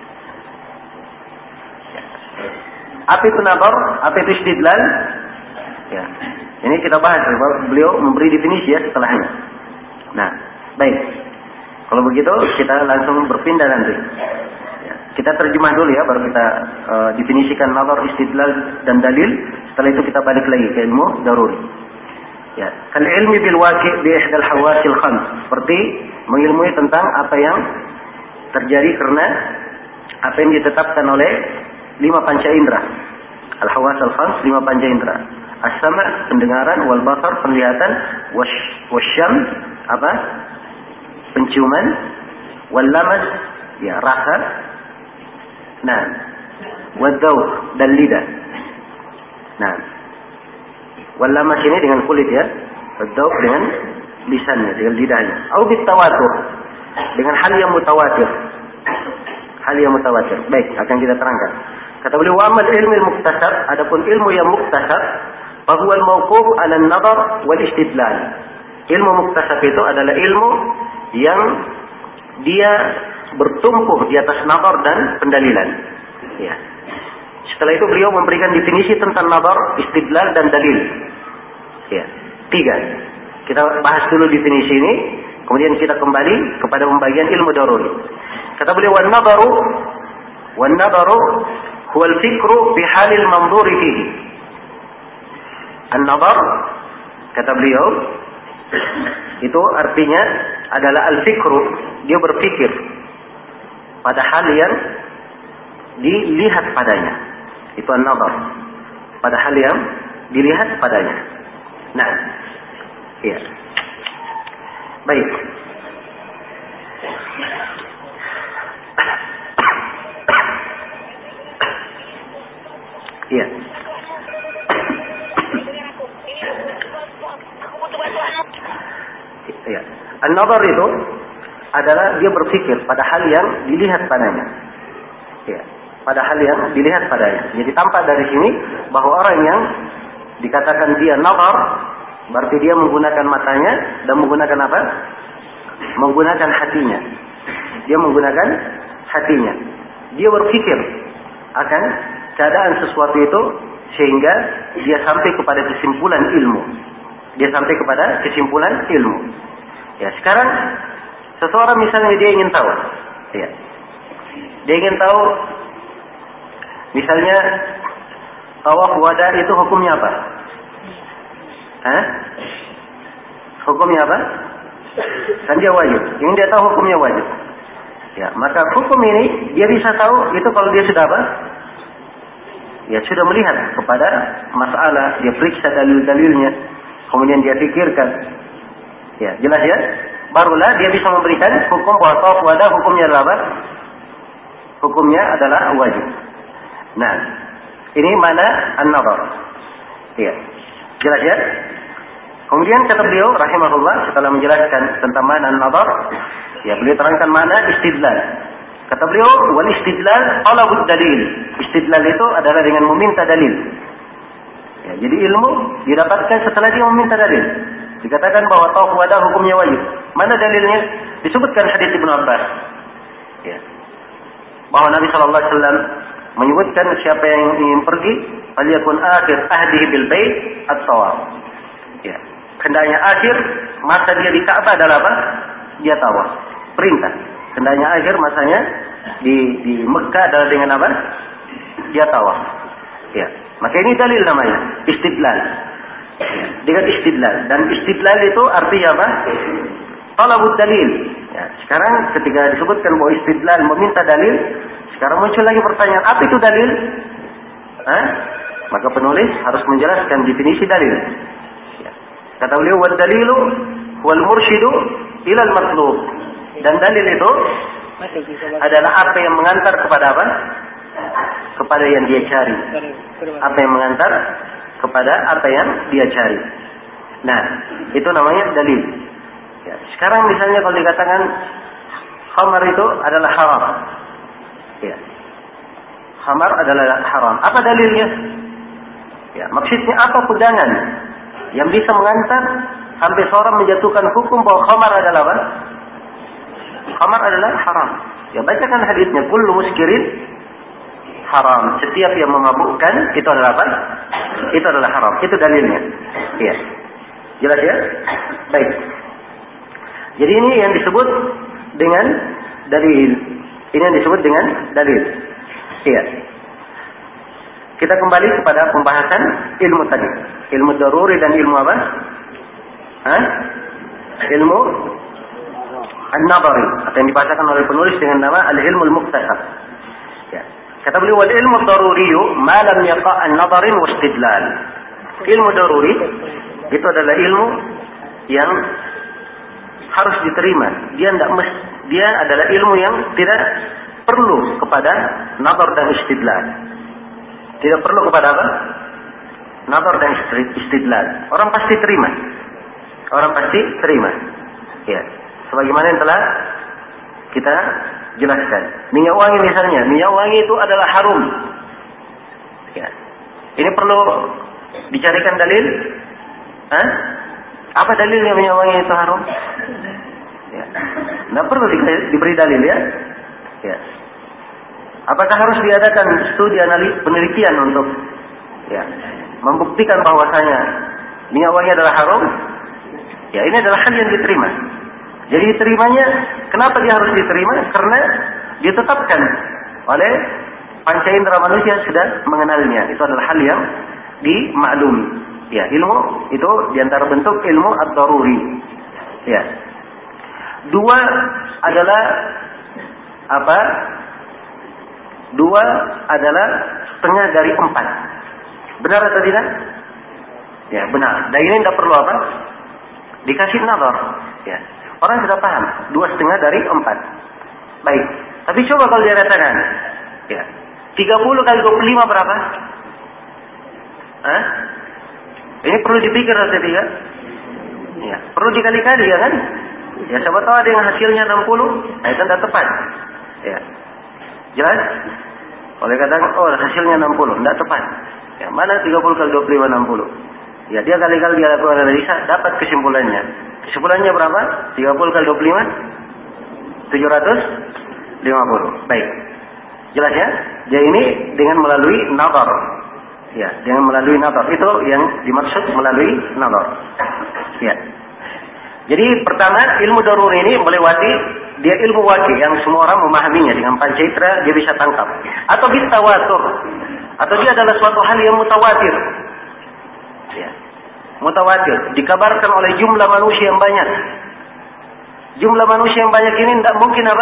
Ya. Apa itu nadhar? Apa itu istidlal? Ya, ini kita bahas. Beliau memberi definisi ya setelahnya. Nah, baik. Kalau begitu kita langsung berpindah nanti. Ya, kita terjemah dulu ya, baru kita uh, definisikan nadhar, istidlal dan dalil. Setelah itu kita balik lagi ke ilmu daruri. Ya, kal ilmi bil waqi' bi ihdal hawasil khams. Seperti mengilmui tentang apa yang terjadi karena apa yang ditetapkan oleh lima panca indera. Al hawas al khams, lima panca indera. As-sama' pendengaran, wal basar penglihatan, wasyam apa? Penciuman, wal lamas ya rasa. Nah, wadzauq dan lidah. Nah, wal lamas ini dengan kulit ya, wadzauq dengan lisannya, dengan lidahnya. Au bit tawatur, dengan hal yang mutawatir. Hal yang mutawatir. Baik, akan kita terangkan. Kata beliau, wa amal ilmu muktasab, adapun ilmu yang muktasab, bahwa al-mawquf 'ala an-nadhar wal istidlal. Ilmu muktasab itu adalah ilmu yang dia bertumpu di atas nadhar dan pendalilan. Ya. Setelah itu beliau memberikan definisi tentang nadhar, istidlal dan dalil. Ya, tiga. Kita bahas dulu definisi ini, kemudian kita kembali kepada pembagian ilmu daruri. Kata beliau, wan nadharu wan nadharu huwa al-fikru fi halil manzuri fihi. An-nadhar, kata beliau, itu artinya adalah al-fikru, dia berpikir pada hal yang dilihat padanya. Itu an-nadhar, pada hal yang dilihat padanya. Nah, iya. Baik. Iya. Iya. An-nadhar itu adalah dia berpikir pada hal yang dilihat padanya. Iya. Pada hal yang dilihat padanya. Jadi tampak dari sini bahwa orang yang dikatakan dia nadhar, berarti dia menggunakan matanya dan menggunakan apa? Menggunakan hatinya. Dia menggunakan hatinya. Dia berpikir akan keadaan sesuatu itu sehingga dia sampai kepada kesimpulan ilmu. Dia sampai kepada kesimpulan ilmu. Ya, sekarang seseorang misalnya dia ingin tahu, ya, dia ingin tahu, misalnya tawaf wada itu hukumnya apa? Hah? Hukumnya apa? Kan dia wajib. Ingin dia tahu hukumnya wajib. Ya, maka hukum ini dia bisa tahu itu kalau dia sudah apa? Ya, sudah melihat kepada masalah, dia periksa dalil-dalilnya, kemudian dia pikirkan. Ya, jelas ya? Barulah dia bisa memberikan hukum bahwa tawaf wada hukumnya adalah apa? Hukumnya adalah wajib. Nah, ini mana an-nadhar. Ya. Jelas ya? Kemudian kata beliau rahimahullah setelah menjelaskan tentang mana an-nadhar, ya beliau terangkan mana istidlal. Kata beliau, wal istidlal talabud dalil. Istidlal itu adalah dengan meminta dalil. Ya, jadi ilmu didapatkan setelah dia meminta dalil. Dikatakan bahwa tawaf wada hukumnya wajib. Mana dalilnya? Disebutkan hadis Ibnu Abbas. Ya. Bahwa Nabi sallallahu alaihi wasallam menyebutkan siapa yang ingin pergi, faliyakun akhir ahdihi bil bait at-tawaf. Ya. Hendaknya akhir masa dia di Ka'bah adalah apa? Dia tawaf. Perintah. Hendaknya akhir masanya di di Mekah adalah dengan apa? Dia tawaf. Ya. Maka ini dalil namanya, istidlal. Ya. Dengan istidlal, dan istidlal itu artinya apa? Talabut dalil. Ya. Sekarang ketika disebutkan bahwa istidlal meminta dalil, sekarang muncul lagi pertanyaan, apa itu dalil? Hah? Maka penulis harus menjelaskan definisi dalil. Ya. Kata beliau, wad dalilu wal mursyidu ila al matlub. Dan dalil itu adalah apa yang mengantar kepada apa? Kepada yang dia cari. Apa yang mengantar kepada apa yang dia cari. Nah, itu namanya dalil. Ya, sekarang misalnya kalau dikatakan khamar itu adalah haram. Ya. Khamar adalah haram. Apa dalilnya? Ya, maksudnya apa pegangan yang bisa mengantar sampai seorang menjatuhkan hukum bahwa khamar adalah apa? Khamar adalah haram. Ya, bacakan hadisnya, kullu muskirin haram. Setiap yang memabukkan itu adalah apa? Itu adalah haram. Itu dalilnya. Iya. Jelas ya? Baik. Jadi ini yang disebut dengan dalil. Ini yang disebut dengan dalil. Iya. Kita kembali kepada pembahasan ilmu tadi. Ilmu daruri dan ilmu apa? Hah? Ilmu an-nadhari, atau yang dibahasakan oleh penulis dengan nama al-ilmu al-muktasab. Ya. Kata beliau, wal ilmu daruri ma lam yaqa' an-nadharin wa istidlal. Ilmu daruri itu adalah ilmu yang harus diterima. Dia tidak mesti, dia adalah ilmu yang tidak perlu kepada nadhar dan istidlal. Tidak perlu kepada apa? Nadhar dan istidlal. Orang pasti terima. Orang pasti terima. Ya. Sebagaimana yang telah kita jelaskan. Minyak wangi misalnya. Minyak wangi itu adalah harum. Ya. Ini perlu dicarikan dalil. Hah? Apa dalilnya minyak wangi itu harum? Ya. Tidak perlu di, diberi dalil ya. Ya. Apakah harus diadakan studi analis penelitian untuk ya membuktikan bahwasanya minyak wangi adalah haram? Ya, ini adalah hal yang diterima. Jadi diterimanya, kenapa dia harus diterima? Karena ditetapkan oleh panca indera manusia sudah mengenalnya. Itu adalah hal yang dimaklumi. Ya, ilmu itu diantara bentuk ilmu ad-daruri. Ya. Dua adalah apa? Dua adalah setengah dari empat. Benar atau tidak? Ya, benar. Dan ini tidak perlu apa? Dikasih nazar. Ya. Orang sudah paham. Dua setengah dari empat. Baik. Tapi coba kalau dia katakan. Ya. tiga puluh kali dua puluh lima berapa? Hah? Ini perlu dipikir atau tidak? Ya. Perlu dikali-kali ya kan? Ya, siapa tahu ada yang hasilnya enam puluh. Nah, itu tidak tepat. Ya. Jelas? Oleh katakan, oh hasilnya enam puluh. Tidak tepat. Ya, mana tiga puluh kali dua puluh lima, enam puluh. Ya, dia kali-kali dia lakukan analisa, dapat kesimpulannya. Kesimpulannya berapa? tiga puluh kali dua puluh lima? tujuh ratus lima puluh. Baik. Jelas ya? Jadi ini dengan melalui nazar. Ya, dengan melalui nazar. Itu yang dimaksud melalui nazar. Ya. Jadi pertama, ilmu daruri ini melewati dia ilmu wajib yang semua orang memahaminya dengan pancaindera dia bisa tangkap. Atau bitawatur. Atau dia adalah suatu hal yang mutawatir. Ya. Mutawatir, dikabarkan oleh jumlah manusia yang banyak. Jumlah manusia yang banyak ini tidak mungkin apa?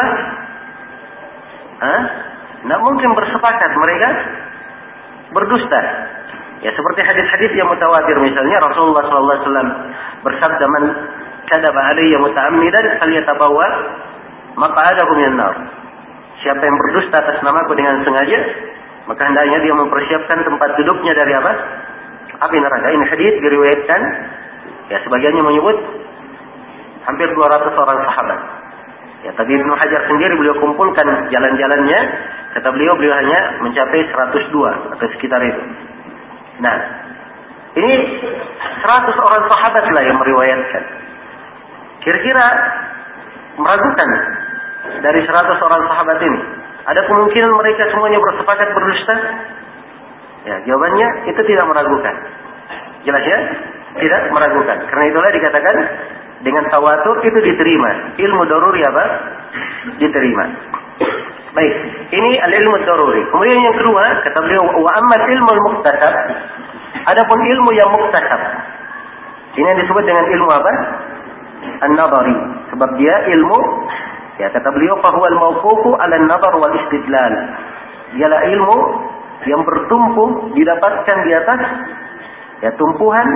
Hah? Tidak mungkin bersepakat mereka berdusta. Ya, seperti hadis-hadis yang mutawatir misalnya Rasulullah sallallahu alaihi wasallam bersabda, "Man kadzaba alayya muta'ammidan falyatabawwa maq'adahu minan nar." Siapa yang berdusta atas namaku dengan sengaja, maka hendaknya dia mempersiapkan tempat duduknya dari apa? Api neraka. Ini hadis diriwayatkan, ya sebagiannya menyebut hampir dua ratus orang sahabat. Ya, tapi Ibnu Hajar sendiri beliau kumpulkan jalan-jalannya, kata beliau beliau hanya mencapai seratus dua atau sekitar itu. Nah, ini seratus orang sahabat lah yang meriwayatkan. Kira-kira meragukan dari seratus orang sahabat ini, ada kemungkinan mereka semuanya bersepakat berdusta? Ya, jawabannya itu tidak meragukan. Jelas ya? Tidak meragukan. Karena itulah dikatakan dengan tawatur itu diterima. Ilmu daruri apa? Diterima. Baik, ini al-ilmu daruri. Kemudian yang kedua, kata beliau, wa ammal ilmu al-muktasab. Adapun ilmu yang muktasab. Ini yang disebut dengan ilmu apa? An-nadhari. Sebab dia ilmu, ya kata beliau, fa huwa al-mawqufu 'ala an-nadhar wal istidlal. Dialah ilmu yang bertumpu didapatkan di atas ya tumpuhan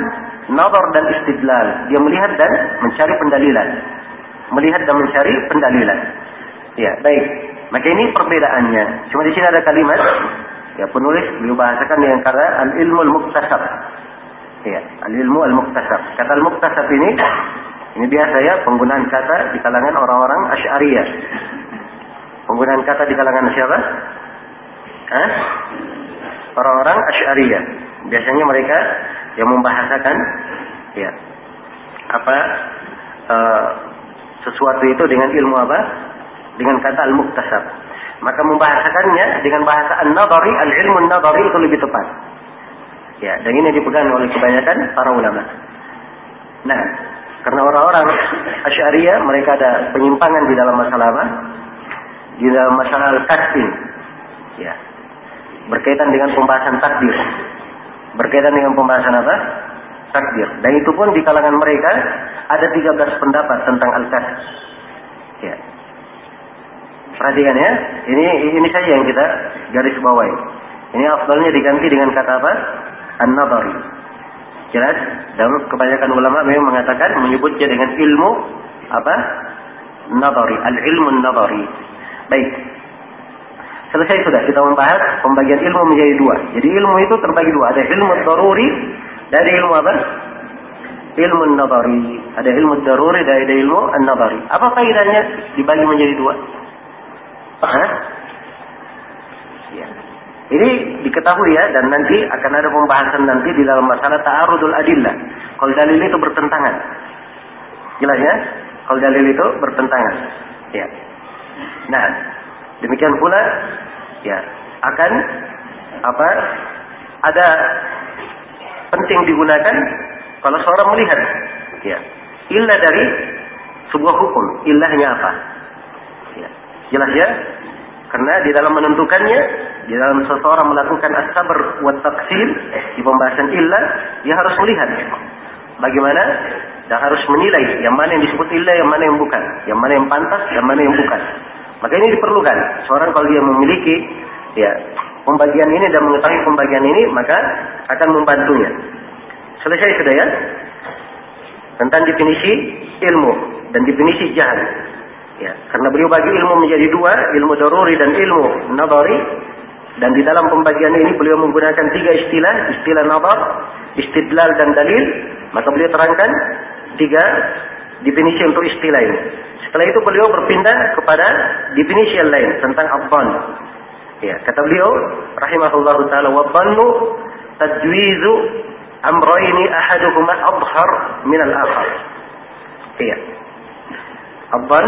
nazar dan istidlal. Dia melihat dan mencari pendalilan. Melihat dan mencari pendalilan. Ya, baik. Maka ini perbedaannya. Cuma di sini ada kalimat, ya penulis beliau bahasakan dengan kata al-ilmu al-muktasab. Ya, al-ilmu al-muktasab. Kata al-muktasab ini, ini biasa ya penggunaan kata di kalangan orang-orang Asy'ariyah. Penggunaan kata di kalangan siapa? Hah? Orang-orang Asy'ariyah. Biasanya mereka yang membahasakan ya apa uh, sesuatu itu dengan ilmu apa? Dengan kata al-muktasab. Maka membahasakannya dengan bahasa an-nadhari, al-ilmu an-nadhari itu lebih tepat. Ya, dan ini dipegang oleh kebanyakan para ulama. Nah, karena orang-orang Asy'ariyah mereka ada penyimpangan di dalam masalah apa? Di dalam masalah al-kasbin. Ya. Berkaitan dengan pembahasan takdir. Berkaitan dengan pembahasan apa? Takdir. Dan itu pun di kalangan mereka ada tiga belas pendapat tentang al-kasb. Ya. Perhatikan ya. Ini ini saja yang kita garis bawahi. Ini afdalnya diganti dengan kata apa? An-nadhari. Jelas? Dan kebanyakan ulama memang mengatakan menyebutnya dengan ilmu apa? Nadhari, al-ilmu an-nadhari. Baik. Selesai sudah kita membahas pembagian ilmu menjadi dua. Jadi ilmu itu terbagi dua. Ada ilmu daruri, dari ilmu apa? Ilmu an-nadhari. Ada ilmu daruri, dari ilmu an-nadhari. Apa faedahnya dibagi menjadi dua? Hah? Ya. Ini diketahui ya, dan nanti akan ada pembahasan nanti di dalam masalah ta'arudul adillah. Kalau dalil itu bertentangan. Jelas ya? Kalau dalil itu bertentangan. Ya. Nah, demikian pula ya akan apa? Ada penting digunakan kalau seorang melihat ya illah dari sebuah hukum, illahnya apa? Ya. Jelas ya? Karena di dalam menentukannya, di dalam seseorang melakukan as-sabr wa taqsim di pembahasan illah, dia harus melihat bagaimana dan harus menilai yang mana yang disebut illah, yang mana yang bukan, yang mana yang pantas, yang mana yang bukan. Maka ini diperlukan. Seorang kalau dia memiliki ya pembagian ini dan mengetahui pembagian ini, maka akan membantunya. Selesai sudah ya? Tentang definisi ilmu dan definisi jahal. Ya, karena beliau bagi ilmu menjadi dua, ilmu daruri dan ilmu nadhari. Dan di dalam pembagian ini beliau menggunakan tiga istilah, istilah nadhar, istidlal dan dalil. Maka beliau terangkan tiga definisi untuk istilah ini. Setelah itu beliau berpindah kepada definisi yang lain tentang adh-dhann. Ya, kata beliau rahimahullahu taala wa dhannu tajwizu amrayni ahaduhuma adhhar min al-akhar. Iya. Adh-dhann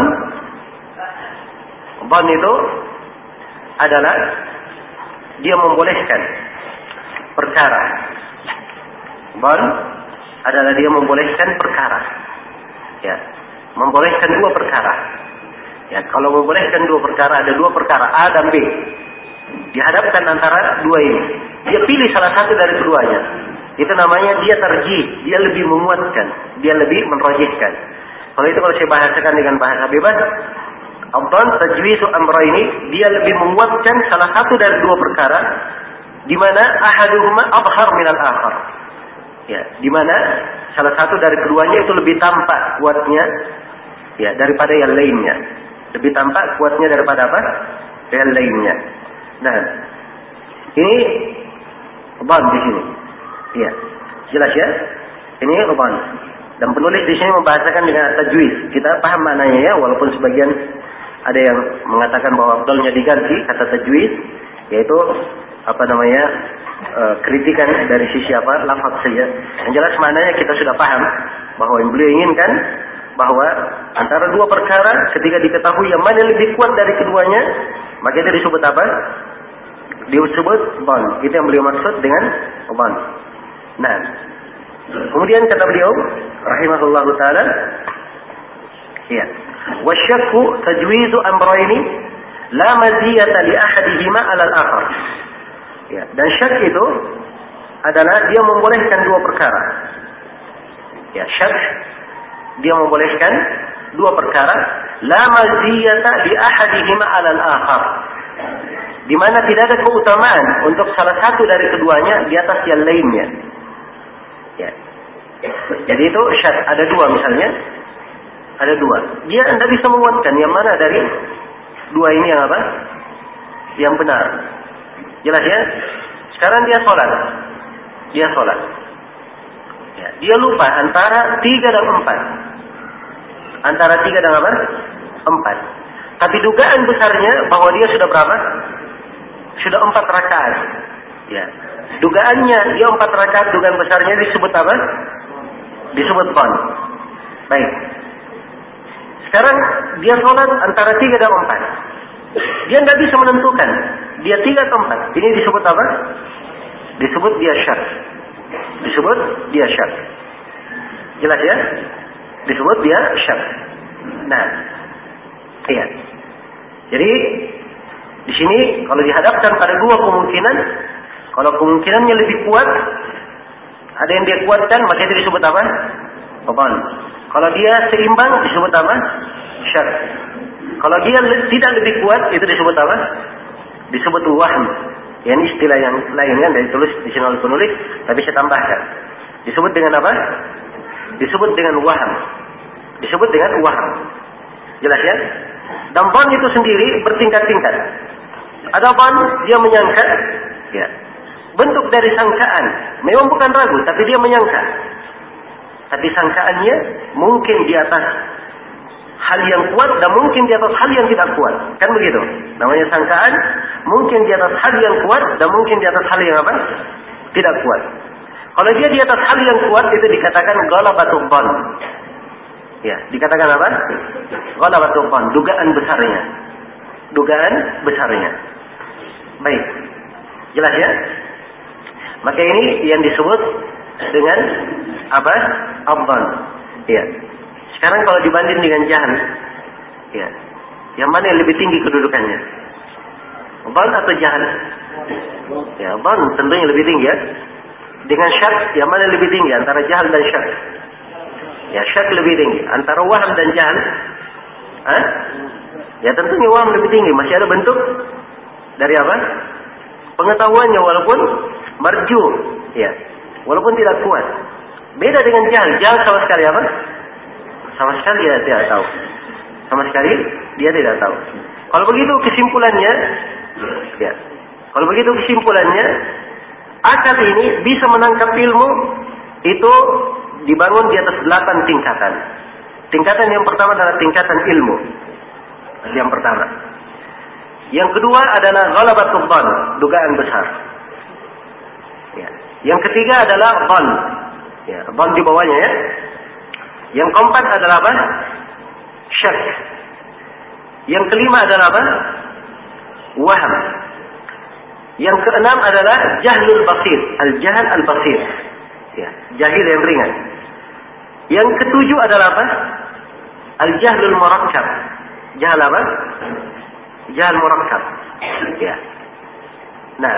dhann itu adalah dia membolehkan perkara. Dhann adalah dia membolehkan perkara. Ya. Membolehkan dua perkara. Ya, kalau membolehkan dua perkara, ada dua perkara A dan B. Dihadapkan antara dua ini. Dia pilih salah satu dari keduanya. Itu namanya dia tarjih, dia lebih menguatkan, dia lebih menrajihkan. Kalau itu kalau saya bahasakan dengan bahasa bebas, adh-dhann tajwizu amrayni, dia lebih menguatkan salah satu dari dua perkara di mana ahaduhuma adhhar min al-akhar. Ya, di mana salah satu dari keduanya itu lebih tampak kuatnya ya daripada yang lainnya. Lebih tampak kuatnya daripada apa? Yang lainnya. Nah, ini dhann di sini. Iya, jelas ya? Ini dhann. Dan penulis di sini membahasakan dengan tajwiz. Kita paham maknanya ya, walaupun sebagian ada yang mengatakan bahwa afdalnya diganti kata tajwiz, yaitu apa namanya e, kritikan dari sisi apa lafaz saja. Yang jelas maknanya kita sudah paham bahwa yang beliau inginkan bahwa antara dua perkara ketika diketahui yang mana lebih kuat dari keduanya, maka itu disebut apa? Disebut dhann. Itu yang beliau maksud dengan dhann. Nah, kemudian kata beliau rahimahullahu taala, ya, wasyakku tajwizu amrayni la maziyata li ahadihima 'ala al-akhar. Ya, dan syak itu adalah dia membolehkan dua perkara. Ya, syak dia membolehkan dua perkara, la maziyata li ahadihima 'ala al-akhar. Di mana tidak ada keutamaan untuk salah satu dari keduanya di atas yang lainnya. Ya. Jadi itu syad. Ada dua misalnya. Ada dua. Dia anda bisa menguatkan yang mana dari dua ini yang apa? Yang benar. Jelas ya? Sekarang dia sholat. Dia sholat. Ya, dia lupa antara tiga dan empat. Antara tiga dan apa? Empat. Tapi dugaan besarnya bahwa dia sudah berapa? Sudah empat rakaat. Ya. Dugaannya dia empat rakaat, dugaan besarnya disebut apa? Disebut dhon. Baik. Sekarang dia sholat antara tiga dan empat. Dia nggak bisa menentukan dia tiga atau empat. Ini disebut apa? Disebut dia syak. Disebut dia syak. Jelas ya? Disebut dia syak. Nah, iya. Jadi di sini kalau dihadapkan pada dua kemungkinan, kalau kemungkinannya lebih kuat, ada yang dia kuatkan, maka itu disebut apa? Dhon. Kalau dia seimbang disebut apa? Syak. Kalau dia tidak lebih kuat itu disebut apa? Disebut wahm. Yang ini istilah yang lain kan dari tulis di sini oleh penulis, tapi saya tambahkan. Disebut dengan apa? Disebut dengan wahm. Disebut dengan wahm. Jelas ya? Dan dhon itu sendiri bertingkat-tingkat. Ada dhon dia menyangka, ya. Bentuk dari sangkaan, memang bukan ragu, tapi dia menyangka. Tapi sangkaannya mungkin di atas hal yang kuat dan mungkin di atas hal yang tidak kuat. Kan begitu? Namanya sangkaan, mungkin di atas hal yang kuat dan mungkin di atas hal yang apa? Tidak kuat. Kalau dia di atas hal yang kuat itu dikatakan ghalabatul dhon. Ya, dikatakan apa? Ghalabatul dhon, dugaan besarnya. Dugaan besarnya. Baik. Jelas ya? Maka ini yang disebut dengan apa? Dhon. Ya. Sekarang kalau dibanding dengan jahl, ya, yang mana yang lebih tinggi kedudukannya? Dhon atau jahl? Ya, dhon tentunya lebih tinggi ya. Dengan syak, yang mana lebih tinggi antara jahl dan syak? Ya, syak lebih tinggi. Antara wahm dan jahl, Hah? Ya tentunya wahm lebih tinggi. Masih ada bentuk dari apa? Pengetahuannya walaupun marju, ya, walaupun tidak kuat. Beda dengan jahl. Jahl sama sekali apa? Sama sekali dia tidak tahu. Sama sekali dia tidak tahu. Kalau begitu kesimpulannya, ya. Kalau begitu kesimpulannya, akal ini bisa menangkap ilmu itu dibangun di atas delapan tingkatan. Tingkatan yang pertama adalah tingkatan ilmu. Yang pertama. Yang kedua adalah ghalabatul dhon, dugaan besar. Ya. Yang ketiga adalah dhon. Ya, dhon di bawahnya ya. Yang keempat adalah apa? Syak. Yang kelima adalah apa? Wahm. Yang keenam adalah jahlul basir, al-jahl al-basir. Ya, jahil yang ringan. Yang ketujuh adalah apa? Al-jahlul murakkab. Jahl apa? Jahl murakkab. Ya. Nah.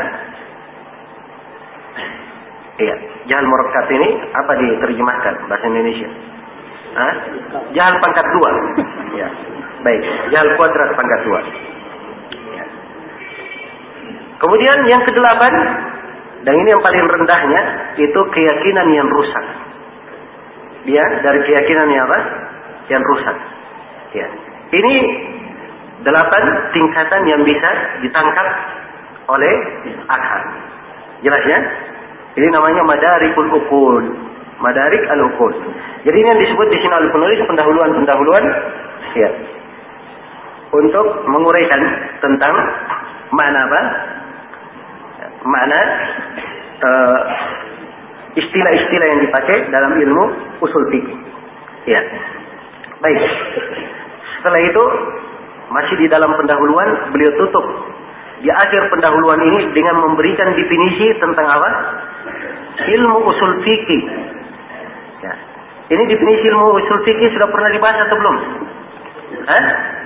Iya, jahl murakkab ini apa diterjemahkan bahasa Indonesia? Hah? Jahl pangkat dua. Ya. Baik, jahl kuadrat pangkat dua. Ya. Kemudian yang kedelapan, dan ini yang paling rendahnya, itu keyakinan yang rusak. Dia dari keyakinan yang apa? Yang rusak. Ya. Ini delapan tingkatan yang bisa ditangkap oleh akal. Jelas ya? Ini namanya madarikul uqul. Madarik al-uqul. Jadi ini yang disebut di sini oleh penulis pendahuluan-pendahuluan, ya, untuk menguraikan tentang makna apa? Makna uh, istilah-istilah yang dipakai dalam ilmu usul fikih. Ya. Baik. Setelah itu masih di dalam pendahuluan beliau tutup di akhir pendahuluan ini dengan memberikan definisi tentang apa? Ilmu usul fikih. Ya. Ini definisi ilmu usul fikih sudah pernah dibahas atau belum? Hah?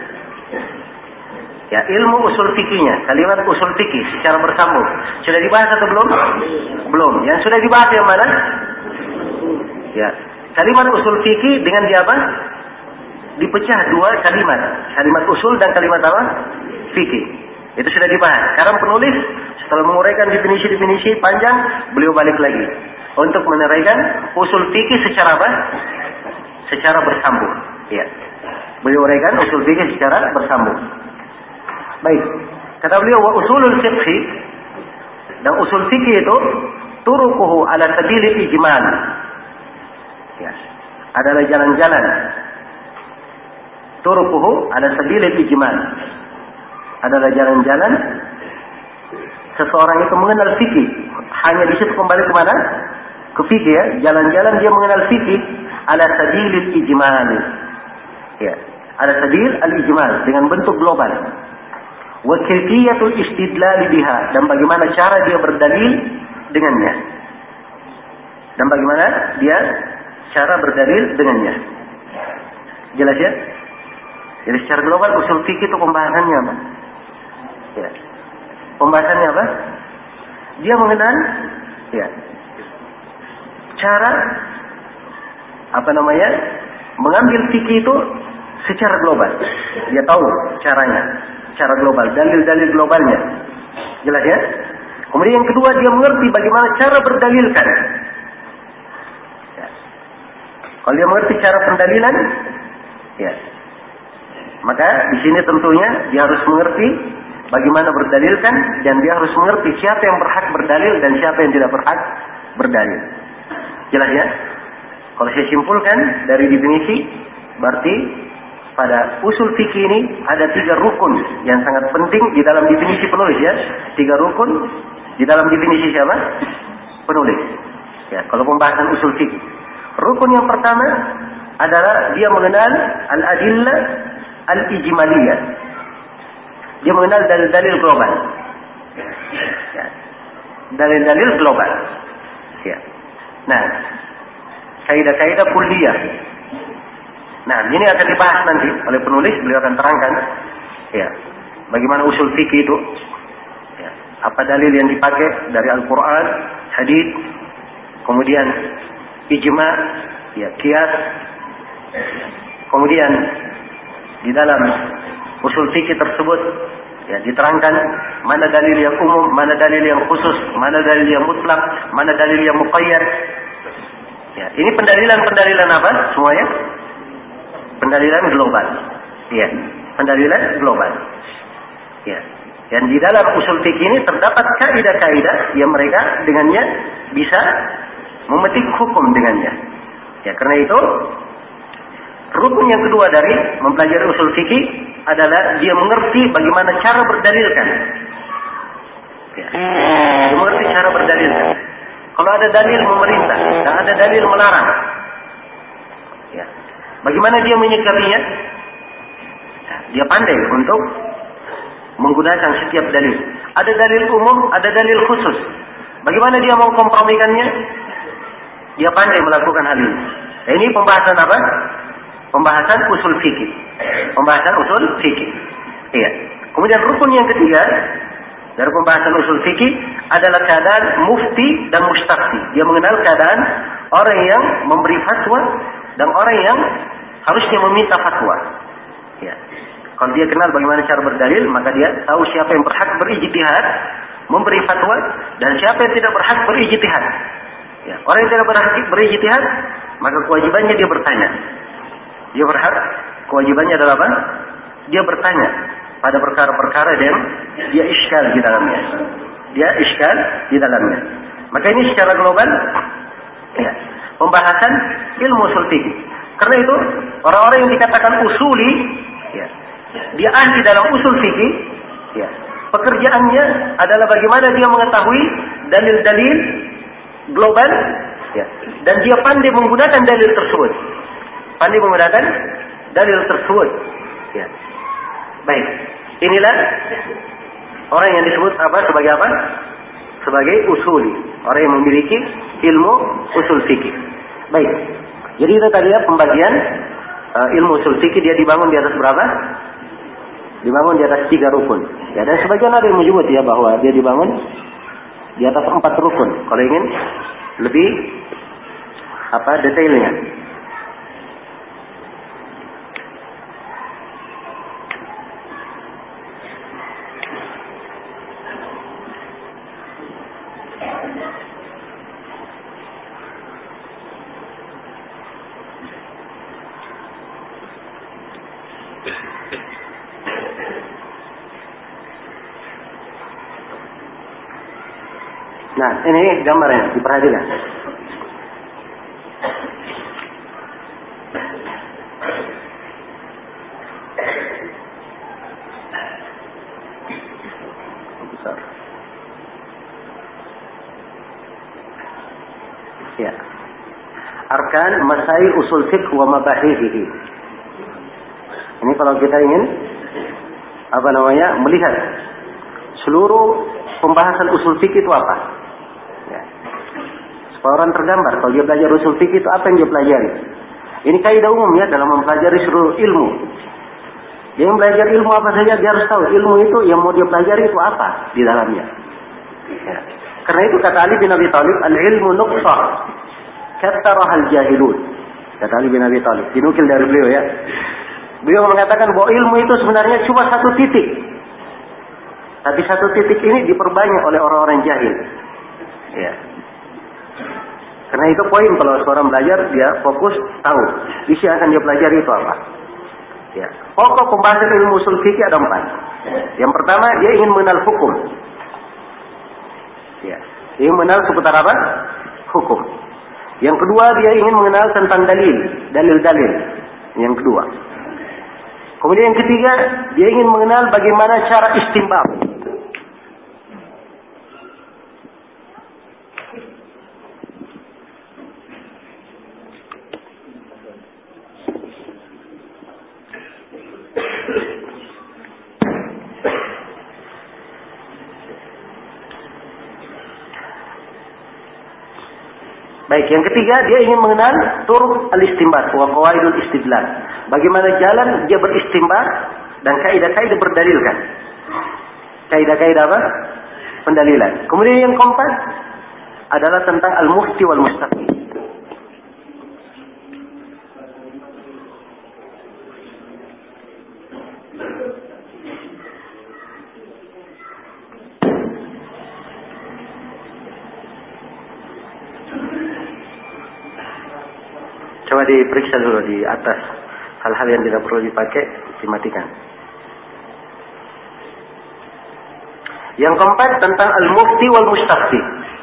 Ya, ilmu usul fikihnya, kalimat usul fikih secara bersambung sudah dibahas atau belum? Belum. Yang sudah dibahas yang mana? Ya, kalimat usul fikih dengan dia apa? Dipecah dua kalimat, kalimat usul dan kalimat apa? Fikih. Itu sudah dibahas. Sekarang penulis setelah menguraikan definisi-definisi panjang, beliau balik lagi untuk menerangkan usul fikih secara apa? Secara bersambung. Ya. Beliau uraikan usul fikih secara bersambung. Baik. Kata beliau wa usulul fiqhi, dan usul fikih itu turuquhu ala sabilil ijmal. Ya. Adalah jalan-jalan. Turuquhu ala sabilil ijmal. Adalah jalan-jalan seseorang itu mengenal fikih. Hanya di situ kembali ke mana? Ke fikih ya. Jalan-jalan dia mengenal fikih ala sabilil ijmal. Ya. Ala sabil al-ijmal dengan bentuk global. Wa kayfiyatul istidlal biha, dan bagaimana cara dia berdalil dengannya. Dan bagaimana dia cara berdalil dengannya. Jelas ya? Jadi secara global usul fikih itu pembahasannya apa? Ya. Pembahasannya apa? Dia mengenal ya, cara apa namanya? Mengambil fikih itu secara global. Dia tahu caranya, cara global, dalil-dalil globalnya. Jelas ya? Kemudian yang kedua, dia mengerti bagaimana cara berdalilkan. Ya. Kalau dia mengerti cara pendalilan, ya, maka di sini tentunya dia harus mengerti bagaimana berdalilkan, dan dia harus mengerti siapa yang berhak berdalil dan siapa yang tidak berhak berdalil. Jelas ya? Kalau saya simpulkan dari definisi, berarti pada usul fikih ini ada tiga rukun yang sangat penting di dalam definisi penulis ya. Tiga rukun di dalam definisi siapa? Penulis. Ya, kalau pembahasan usul fikih. Rukun yang pertama adalah dia mengenal al-adillah al-ijmaliyah. Dia mengenal dalil-dalil global. Ya. Dalil-dalil global. Ya. Nah, kaidah-kaidah kulliyah. Nah, ini akan dibahas nanti oleh penulis, beliau akan terangkan ya, bagaimana usul fikih itu. Ya, apa dalil yang dipakai dari Al-Qur'an, hadis, kemudian ijma, ya, qiyas. Kemudian di dalam usul fikih tersebut ya diterangkan mana dalil yang umum, mana dalil yang khusus, mana dalil yang mutlak, mana dalil yang muqayyad. Ya, ini pendalilan-pendalilan apa semuanya? Pendalilan global. Ya, pendalilan global. Ya. Dan di dalam usul fikih ini terdapat kaidah-kaidah yang mereka dengannya bisa memetik hukum dengannya. Ya, karena itu rukun yang kedua dari mempelajari usul fikih adalah dia mengerti bagaimana cara berdalilkan. Ya. Dia mengerti cara berdalilkan. Kalau ada dalil memerintah dan ada dalil melarang, ya, bagaimana dia menyikapinya? Ya, dia pandai untuk menggunakan setiap dalil. Ada dalil umum, ada dalil khusus. Bagaimana dia mau kompromikannya? Dia pandai melakukan hal ini. Nah, ini pembahasan apa? Pembahasan usul fikih. Pembahasan usul fikih. Iya. Kemudian rukun yang ketiga dari pembahasan usul fikih adalah keadaan mufti dan mustafti. Dia mengenal keadaan orang yang memberi fatwa dan orang yang harusnya meminta fatwa. Ya. Kalau dia kenal bagaimana cara berdalil, maka dia tahu siapa yang berhak berijtihad memberi fatwa dan siapa yang tidak berhak berijtihad. Ya. Orang yang tidak berhak berijtihad, maka kewajibannya dia bertanya. Dia berhak, kewajibannya adalah apa? Dia bertanya pada perkara-perkara yang dia iskal di dalamnya. Dia iskal di dalamnya. Maka ini secara global, ya, pembahasan ilmu usul fikih. Karena itu orang-orang yang dikatakan usuli, ya, dia ahli dalam usul fikih, ya, pekerjaannya adalah bagaimana dia mengetahui dalil-dalil global, ya, dan dia pandai menggunakan dalil tersebut. Pandai menggunakan dalil tersebut. Ya. Baik. Inilah orang yang disebut apa sebagai apa? Sebagai usuli. Orang yang memiliki ilmu usul fikih. Baik. Jadi itu tadi ya pembagian uh, ilmu usul fikih, dia dibangun di atas berapa? Dibangun di atas tiga rukun. Ya, dan sebagian ada yang menyebut ya bahwa dia dibangun di atas empat rukun. Kalau ingin lebih apa detailnya. Nah, ini gambarnya, diperhatikan. Besar. Ya. Arkan masail usul fiqh wa mabahihihi. Ini kalau kita ingin apa namanya melihat seluruh pembahasan usul fikih itu apa. Ya. Supaya orang tergambar kalau dia belajar usul fikih itu apa yang dia pelajari. Ini kaidah umum ya dalam mempelajari seluruh ilmu. Dia yang belajar ilmu apa saja dia harus tahu ilmu itu yang mau dia pelajari itu apa di dalamnya. Ya. Karena itu kata Ali bin Abi Thalib, al-ilmu nuqsah kattarahal jahilun. Kata Ali bin Abi Thalib, dinukil dari beliau ya. Beliau mengatakan bahwa ilmu itu sebenarnya cuma satu titik. Tapi satu titik ini diperbanyak oleh orang-orang jahil. Ya. Karena itu poin kalau seorang belajar dia fokus tahu isi yang akan dia pelajari itu apa. Ya. Pokok pembahasan ilmu usul fikih ada empat. Yang pertama dia ingin mengenal hukum. Ya. Dia ingin mengenal seputar apa? Hukum. Yang kedua dia ingin mengenal tentang dalil, dalil-dalil. Yang kedua. Kemudian yang ketiga, dia ingin mengenal bagaimana cara istinbat. Baik, yang ketiga dia ingin mengenal turuq al-istinbat wa qawaidul istidlal. Bagaimana jalan dia beristinbat dan kaidah-kaidah berdalilkan. Kaidah-kaidah apa? Pendalilan. Kemudian yang keempat adalah tentang al-mufti wal mustafti. Coba diperiksa dulu di atas hal-hal yang tidak perlu dipakai dimatikan. Yang keempat tentang al-mufti wal mustafti.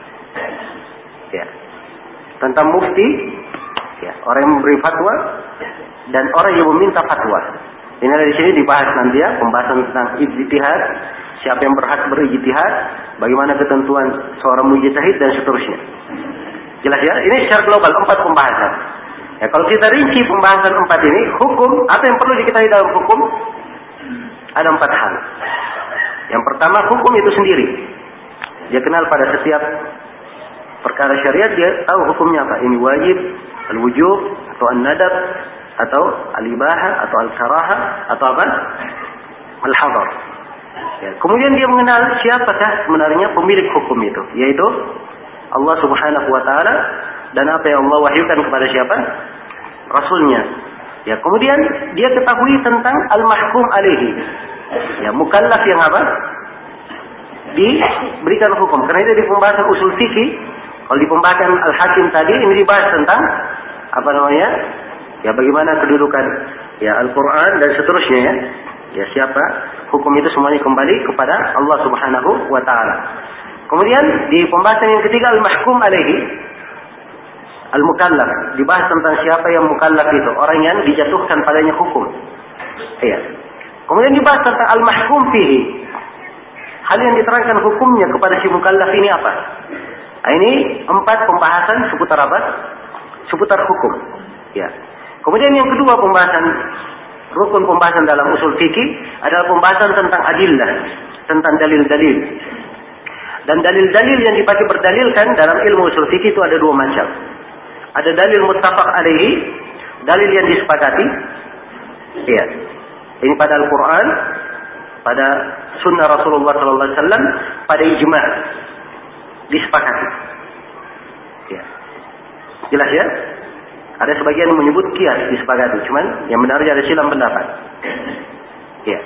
Ya. Tentang mufti, ya, orang yang memberi fatwa dan orang yang meminta fatwa. Ini di sini dibahas nanti ya, pembahasan tentang ijtihad, siapa yang berhak berijtihad, bagaimana ketentuan seorang mujtahid dan seterusnya. Jelas ya? Ini secara global empat pembahasan. Ya, kalau kita rinci pembahasan empat ini, hukum, apa yang perlu diketahui dalam hukum? Ada empat hal. Yang pertama, hukum itu sendiri. Dia kenal pada setiap perkara syariat, dia tahu hukumnya apa. Ini wajib, al-wujub, atau an-nadab, atau al-ibahah, atau al-karahah, atau apa? Al-hadar. Ya, kemudian dia mengenal siapakah sebenarnya pemilik hukum itu, yaitu Allah Subhanahu wa Ta'ala. Dan apa yang Allah wahyukan kepada siapa? Rasulnya. Ya, kemudian dia ketahui tentang al-mahkum alaihi. Ya, mukallaf yang apa? Diberikan hukum. Karena itu di pembahasan usul fikih, kalau di pembahasan al-hakim tadi ini dibahas tentang apa namanya? Ya, bagaimana kedudukan ya Al-Qur'an dan seterusnya ya. Ya, siapa? Hukum itu semuanya kembali kepada Allah Subhanahu wa Ta'ala. Kemudian di pembahasan yang ketiga al-mahkum alaihi, al-mukallaf, dibahas tentang siapa yang mukallaf itu, orang yang dijatuhkan padanya hukum. Iya. Kemudian dibahas tentang al-mahkum fihi, hal yang diterangkan hukumnya kepada si mukallaf ini apa. Nah, ini empat pembahasan seputar apa? Seputar hukum. Ya. Kemudian yang kedua pembahasan rukun pembahasan dalam usul fikih adalah pembahasan tentang adillah, tentang dalil-dalil. Dan dalil-dalil yang dipakai berdalilkan dalam ilmu usul fikih itu ada dua macam. Ada dalil muttafaq alaihi, dalil yang disepakati. Iya. Ini pada Al-Qur'an, pada sunnah Rasulullah sallallahu alaihi wasallam, pada ijma' disepakati. Iya. Jelas ya? Ada sebagian yang menyebut qiyas disepakati, cuman yang benarnya ada silang pendapat. Iya.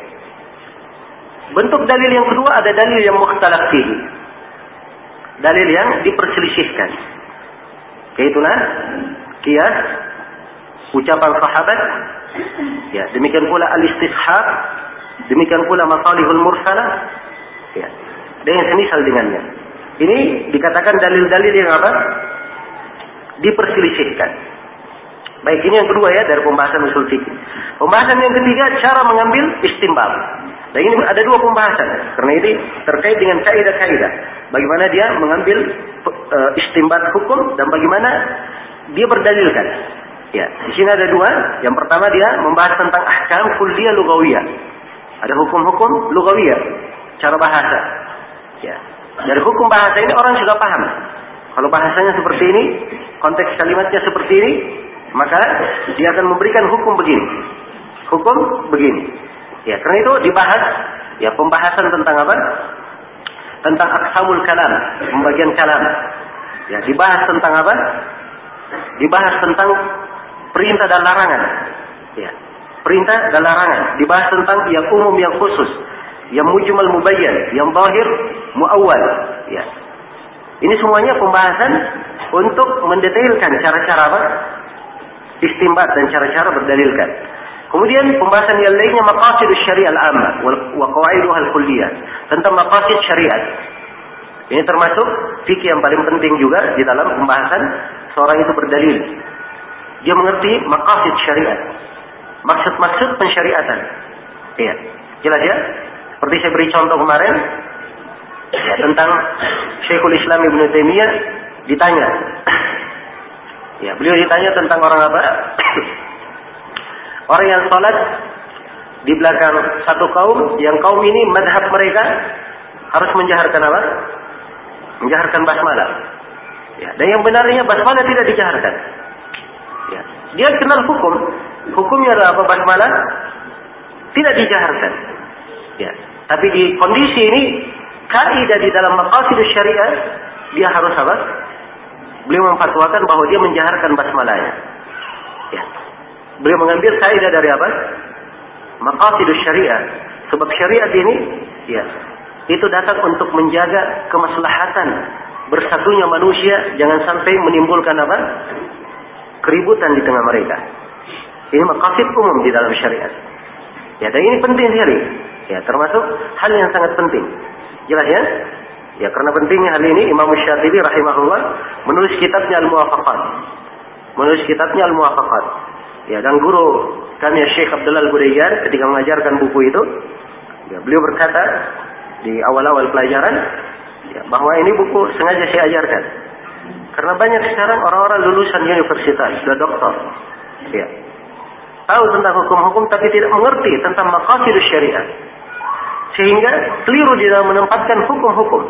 Bentuk dalil yang kedua ada dalil yang mukhtalaf fihi. Dalil yang diperselisihkan. Yaitulah qiyas, ucapan sahabat, ya, demikian pula al-istishab, demikian pula masalihul mursalah, ya, dan yang semisal dengannya. Ini dikatakan dalil-dalil yang apa? Diperselisihkan. Baik, ini yang kedua ya dari pembahasan usul fikih. Pembahasan yang ketiga, cara mengambil istinbat. Dan ini ada dua pembahasan, karena ini terkait dengan kaidah-kaidah. Bagaimana dia mengambil uh, istinbat hukum dan bagaimana dia berdalilkan. Ya, di sini ada dua. Yang pertama dia membahas tentang ahkam kulliyah lugawiyah. Ada hukum-hukum lugawiyah, cara bahasa. Ya, dari hukum bahasa ini orang sudah paham. Kalau bahasanya seperti ini, konteks kalimatnya seperti ini, maka dia akan memberikan hukum begini. Hukum begini. Ya, karena itu dibahas ya pembahasan tentang apa? Tentang aqsamul kalam, pembagian kalam. Ya, dibahas tentang apa? Dibahas tentang perintah dan larangan. Ya, perintah dan larangan. Dibahas tentang yang umum, yang khusus, yang mujmal mubayyan, yang zahir muawwal. Ya. Ini semuanya pembahasan untuk mendetailkan cara-cara apa? Istinbat dan cara-cara berdalilkan. Kemudian pembahasan yang lainnya maqasidus syariah al-ammah wa qawaiduha al-kulliyah, tentang maqasid syariat. Ini termasuk fikih yang paling penting juga di dalam pembahasan seorang itu berdalil. Dia mengerti maqasid syariat, maksud-maksud pensyariatan. Iya, jelas ya? Seperti saya beri contoh kemarin ya, tentang Syekhul Islam Ibnu Taimiyah ditanya. Ya, beliau ditanya tentang orang apa? Orang yang sholat di belakang satu kaum, yang kaum ini madhab mereka harus menjaharkan apa? Menjaharkan basmalah. Ya, dan yang benarnya basmalah tidak dijaharkan. Ya, dia kenal hukum. Hukumnya adalah apa? Basmalah tidak dijaharkan. Ya, tapi di kondisi ini kaidah di dalam maqasidus syariah dia harus apa? Beliau memfatwakan bahwa dia menjaharkan basmalahnya. Ya. Beliau mengambil kaidah dari apa? Maqasidus syariah. Sebab syariat ini ya, itu datang untuk menjaga kemaslahatan bersatunya manusia, jangan sampai menimbulkan apa? Keributan di tengah mereka. Ini maqasid umum di dalam syariat. Ya, dan ini penting sekali. Ya, termasuk hal yang sangat penting. Jelas ya? Ya, karena pentingnya hal ini Imam Syatibi rahimahullah menulis kitabnya Al-Muwafaqat. Menulis kitabnya Al-Muwafaqat. Ya, dan guru kami Syekh Abdullah Al-Budayyan ketika mengajarkan buku itu, ya, beliau berkata di awal-awal pelajaran ya, bahwa ini buku sengaja saya ajarkan. Karena banyak sekarang orang-orang lulusan universitas, sudah doktor. Ya. Tahu tentang hukum-hukum tapi tidak mengerti tentang maqasidus syariah. Sehingga keliru di dalam menempatkan hukum-hukum.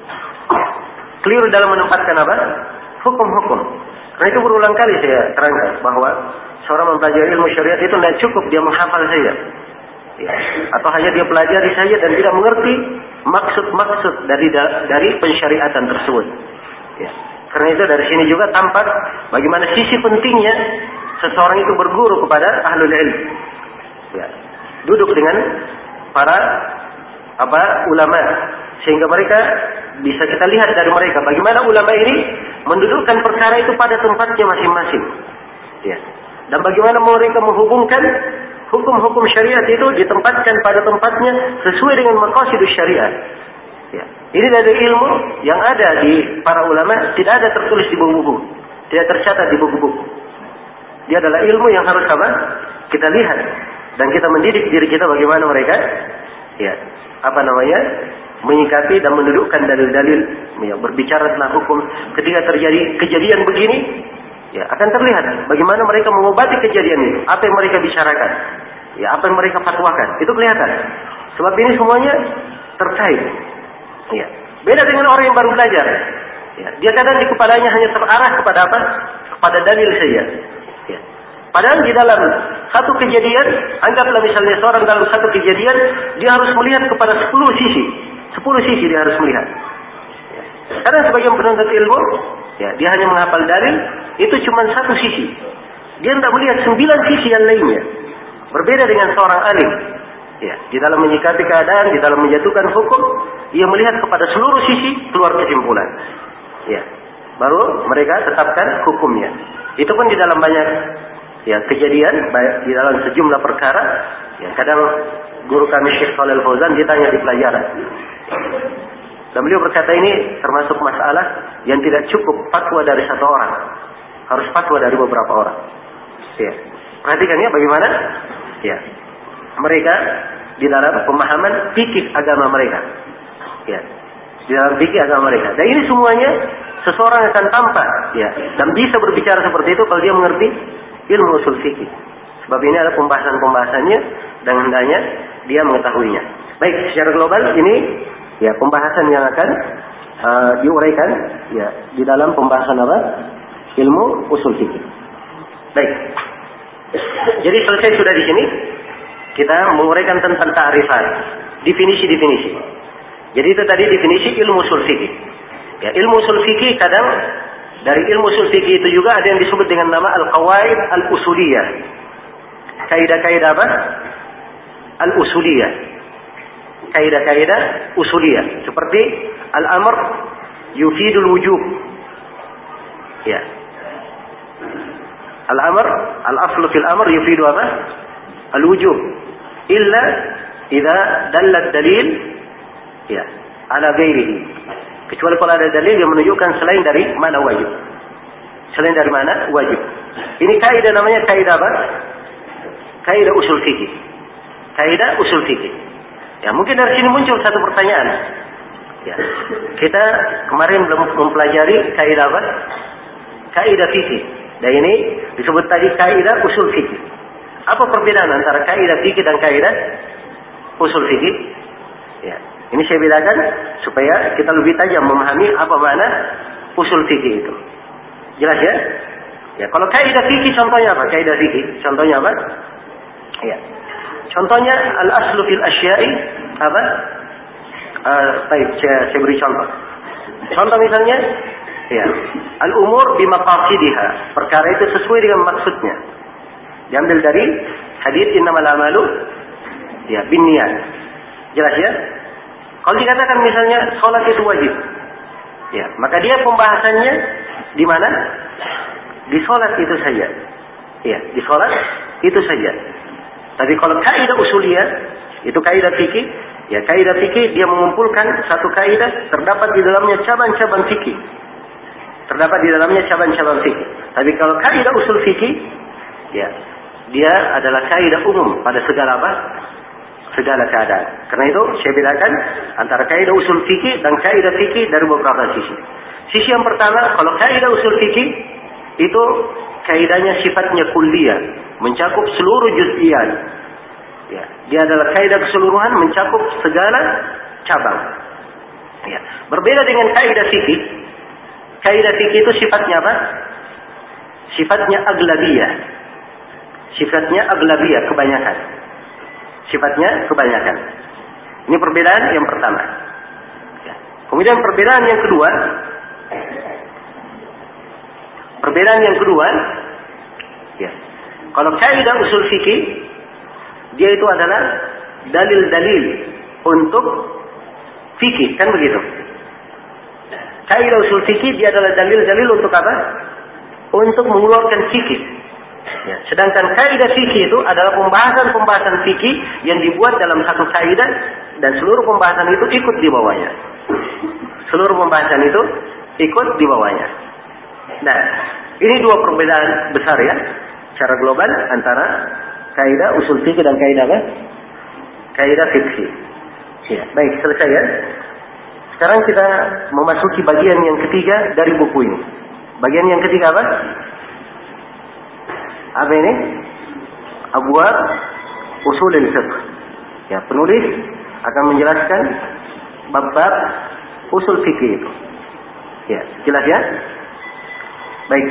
Keliru dalam menempatkan apa? Hukum-hukum. Karena itu berulang kali saya terangkan bahwa seorang mempelajari ilmu syariat itu tidak cukup dia menghafal saja. Ya. Atau hanya dia pelajari saja dan tidak mengerti maksud-maksud dari dari pensyariatan tersebut. Ya. Karena itu dari sini juga tampak bagaimana sisi pentingnya seseorang itu berguru kepada ahlul ilm. Ya. Duduk dengan para apa ulama sehingga mereka bisa kita lihat dari mereka bagaimana ulama ini mendudukkan perkara itu pada tempatnya masing-masing. Ya. Dan bagaimana mereka menghubungkan hukum-hukum syariat itu ditempatkan pada tempatnya sesuai dengan maqasidus syariat. Ya. Ini dari ilmu yang ada di para ulama tidak ada tertulis di buku-buku, tidak tercatat di buku-buku. Dia adalah ilmu yang harus apa? Kita lihat dan kita mendidik diri kita bagaimana mereka ya, apa namanya? Menyikapi dan mendudukkan dalil-dalil ya, berbicara tentang hukum ketika terjadi kejadian begini ya, akan terlihat bagaimana mereka mengobati kejadian itu, apa yang mereka bicarakan, ya, apa yang mereka fatwakan, itu kelihatan. Sebab ini semuanya terkait. Ya. Beda dengan orang yang baru belajar. Ya. Dia kadang di kepalanya hanya terarah kepada apa? Kepada dalil saja. Ya. Padahal di dalam satu kejadian, anggaplah misalnya seorang dalam satu kejadian, dia harus melihat kepada sepuluh sisi. Sepuluh sisi dia harus melihat. Ya. Karena sebagian penuntut ilmu, ya, dia hanya menghafal dalil, itu cuma satu sisi. Dia tidak melihat sembilan sisi yang lainnya. Berbeda dengan seorang alim. Ya, di dalam menyikapi keadaan, di dalam menjatuhkan hukum, ia melihat kepada seluruh sisi, keluar kesimpulan. Ya, baru mereka tetapkan hukumnya. Itu pun di dalam banyak ya kejadian, di dalam sejumlah perkara. Ya, kadang guru kami Syekh Shalal Fauzan ditanya di pelajaran. Dan beliau berkata ini termasuk masalah yang tidak cukup fatwa dari satu orang. Harus fatwa dari beberapa orang. Ya. Perhatikan ya bagaimana? Ya. Mereka di dalam pemahaman fikih agama mereka. Ya. Di dalam fikih agama mereka. Dan ini semuanya seseorang akan tampak, ya, dan bisa berbicara seperti itu kalau dia mengerti ilmu usul fikih. Sebab ini ada pembahasan-pembahasannya dan hendaknya dia mengetahuinya. Baik, secara global ini ya pembahasan yang akan uh, diuraikan ya di dalam pembahasan apa? Ilmu usul fikih. Baik. Jadi selesai sudah di sini kita menguraikan tentang ta'rifat, definisi-definisi. Jadi itu tadi definisi ilmu usul fikih. Ya, ilmu usul fikih kadang dari ilmu usul fikih itu juga ada yang disebut dengan nama al-qawaid al-usuliyah. Kaidah-kaidah apa? Al-usuliyah. Kaidah-kaidah usuliyah. Seperti al-amr yufidul wujub. Ya. Al-amr, al-aslu fil amr yufidu apa? Al-wujub. Illa idza dalla ad-dalil ya ala ghairihi. Kecuali kalau ada dalil yang menunjukkan selain dari mana wajib. Selain dari mana wajib. Ini kaidah namanya kaidah apa? Kaidah usul fikih. Kaidah usul fikih. Ya, mungkin dari sini muncul satu pertanyaan. Ya. Kita kemarin belum mempelajari kaidah apa? Kaidah fikih. Dan ini disebut tadi kaidah usul fikih. Apa perbedaan antara kaidah fikih dan kaidah usul fikih? Ya. Ini saya bedakan supaya kita lebih tajam memahami apa makna usul fikih itu. Jelas ya? Ya, kalau kaidah fikih contohnya apa? Kaidah fikih contohnya apa? Ya. Contohnya al-aslu fil asya'i apa? Uh, baik, saya, saya beri contoh. Contoh misalnya, ya, al-umur bimaqasidiha. Perkara itu sesuai dengan maksudnya. Diambil dari hadis innamal a'malu ya binniyat. Jelas ya? Kalau dikatakan misalnya sholat itu wajib, ya, maka dia pembahasannya di mana? Di sholat itu saja, ya, di sholat itu saja. Tapi kalau kaidah usuliyah, itu kaidah fikih, ya, kaidah fikih dia mengumpulkan satu kaidah, terdapat di dalamnya cabang-cabang fikih, terdapat di dalamnya cabang-cabang fikih. Tapi kalau kaidah usul fikih, ya, dia adalah kaidah umum pada segala apa? Segala keadaan. Karena itu saya bedakan antara kaidah usul fikih dan kaidah fikih dari beberapa sisi. Sisi yang pertama, kalau kaidah usul fikih itu kaidahnya sifatnya kulliyah, mencakup seluruh juz'iyat. Ya, dia adalah kaidah keseluruhan mencakup segala cabang. Ya, berbeda dengan kaidah fikih. Kaidah fikih itu sifatnya apa? Sifatnya aglabiyah. Sifatnya aglabiyah, kebanyakan. Sifatnya kebanyakan. Ini perbedaan yang pertama. Ya. Kemudian perbedaan yang kedua, perbedaan yang kedua, ya, kalau kaidah usul fikih, dia itu adalah dalil-dalil untuk fikih, kan begitu? Kaidah usul fikih dia adalah dalil-dalil untuk apa? Untuk mengeluarkan fikih. Ya, sedangkan kaidah fikih itu adalah pembahasan-pembahasan fikih yang dibuat dalam satu kaidah dan seluruh pembahasan itu ikut di bawahnya. Seluruh pembahasan itu ikut di bawahnya. Nah, ini dua perbedaan besar ya, secara global antara kaidah usul fikih dan kaidah apa? Kaidah fikih. Ya, baik, selesai ya. Sekarang kita memasuki bagian yang ketiga dari buku ini. Bagian yang ketiga apa? Apa ini? Abwab usul al-fiqh. Ya, penulis akan menjelaskan bab-bab usul fikih itu. Ya, jelas ya? Baik.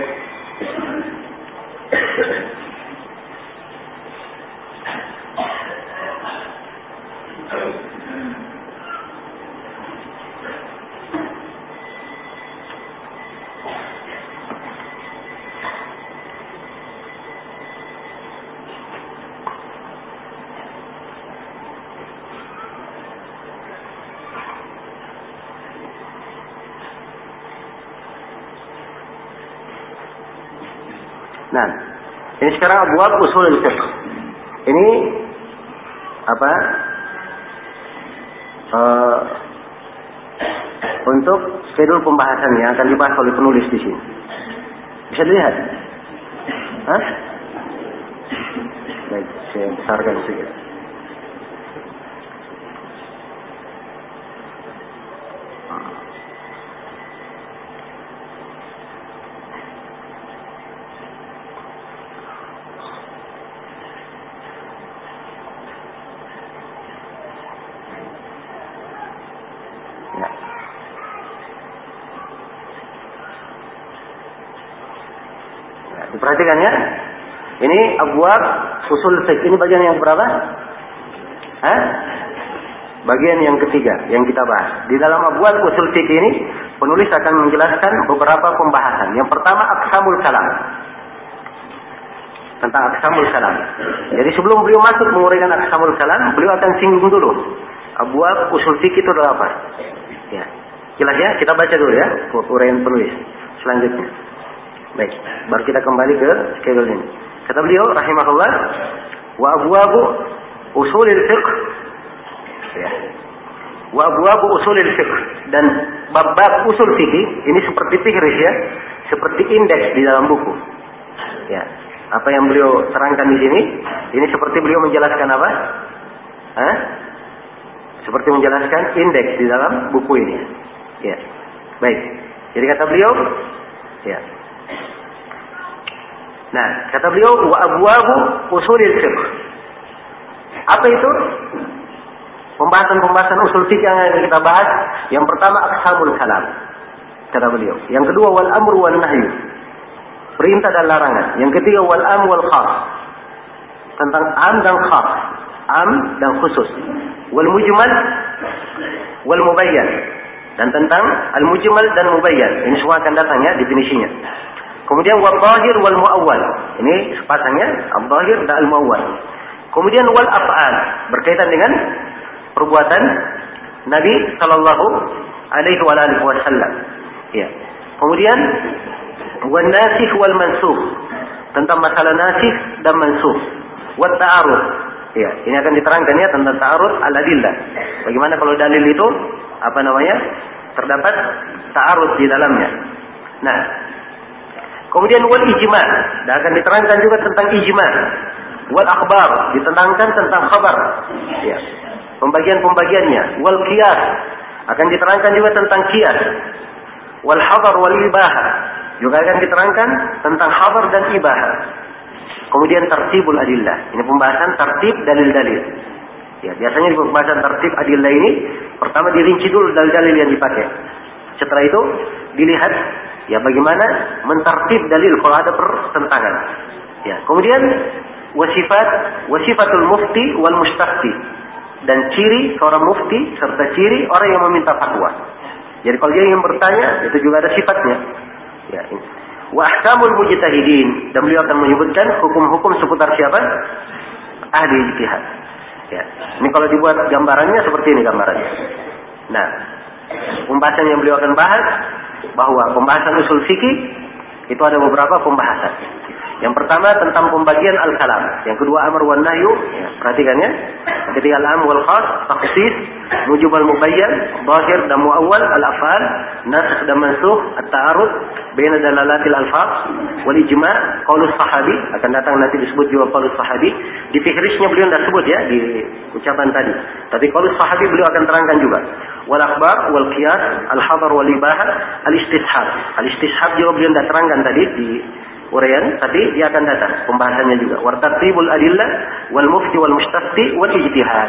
Nah, ini sekarang abwab usul al-fiqh. Ini apa? Uh, untuk skedul pembahasan yang akan dibahas oleh penulis di sini. Bisa dilihat? Hah? Baik, saya besarkan sedikit. Perhatikan ya. Ini abwab usul fiqh. Ini bagian yang berapa? Hah? Bagian yang ketiga yang kita bahas. Di dalam abwab usul fiqh ini penulis akan menjelaskan beberapa pembahasan. Yang pertama aqsamul kalam. Tentang aqsamul kalam. Jadi sebelum beliau masuk menguraikan aqsamul kalam, beliau akan singgung dulu abwab usul fiqh itu adalah apa? Ya. Jelas ya? Kita baca dulu ya uraian penulis selanjutnya. Baik, baru kita kembali ke schedule ini. Kata beliau rahimahullah, wa abwabu usulil fiqh. Ya. Wa abwabu usulil fiqh, dan bab-bab usul fikih ini seperti fihris ya, seperti indeks di dalam buku. Ya. Apa yang beliau terangkan di sini, ini seperti beliau menjelaskan apa? Hah? Seperti menjelaskan indeks di dalam buku ini. Ya. Baik. Jadi kata beliau, ya. Nah, kata beliau wa abwabu usulil fiqh. Apa itu? Pembahasan-pembahasan usul fiqh yang kita bahas. Yang pertama aqsamul kalam. Kata beliau. Yang kedua wal amru wan nahyu. Perintah dan larangan. Yang ketiga wal am wal khas. Tentang am dan khas. Am dan khusus. Wal mujmal wal mubayyan. Dan tentang al mujmal dan mubayyan. Ini semua akan datang ya definisinya. Kemudian wal-zahir wal-mu'awwal. Ini sepasangnya al-zahir dan al-mu'awwal. Kemudian wal-af'al, berkaitan dengan perbuatan Nabi sallallahu alaihi wasallam. Ya. Kemudian wan-nasikh wal-mansukh, tentang masalah nasikh dan mansukh. Wat-ta'arud. Ya, ini akan diterangkan ya tentang ta'arud al-adillah. Bagaimana kalau dalil itu apa namanya? Terdapat ta'arud di dalamnya. Nah, kemudian wal ijma, dan akan diterangkan juga tentang ijma. Wal akhbar, diterangkan tentang khabar. Ya. Pembagian-pembagiannya. Wal qiyas, akan diterangkan juga tentang qiyas. Wal hadar wal ibahah, juga akan diterangkan tentang hadar dan ibahah. Kemudian tartibul adillah, ini pembahasan tertib dalil-dalil. Ya, biasanya di pembahasan tertib adillah ini pertama dirinci dulu dalil-dalil yang dipakai. Setelah itu dilihat ya bagaimana mentartib dalil kalau ada pertentangan. Ya, kemudian wasifat wasifatul mufti wal mustafti, dan ciri seorang mufti serta ciri orang yang meminta fatwa. Jadi kalau dia ingin bertanya itu juga ada sifatnya. Ya. Wa ahkamul mujtahidin, dan beliau akan menyebutkan hukum-hukum seputar siapa? Ahli ijtihad. Ya. Ini kalau dibuat gambarannya seperti ini gambarannya. Nah, pembahasan yang beliau akan bahas bahwa pembahasan usul fikih itu ada beberapa pembahasan. Yang pertama tentang pembagian al-kalam, yang kedua amr wan nahyu, ya, perhatikan ya. Yang ketiga al-am wal khas, takhsis, mujib al mubayyan, zahir dan muawwal, al-af'al, nasikh dan mansukh, at-ta'arud baina dalalatil alfaz, wal ijma', qaulus sahabi, akan datang nanti disebut juga qaulus sahabi. Di fihrisnya beliau tidak sebut ya di ucapan tadi. Tapi qaulus sahabi beliau akan terangkan juga. Wal akhbar wal qiyas, al-hadar wal ibahah, al-istishab. Al-istishab juga beliau tidak terangkan tadi di uraian, tapi dia akan datang pembahasannya juga. Wa tartibul adillah wal mufti wal mustafti wal ijtihad.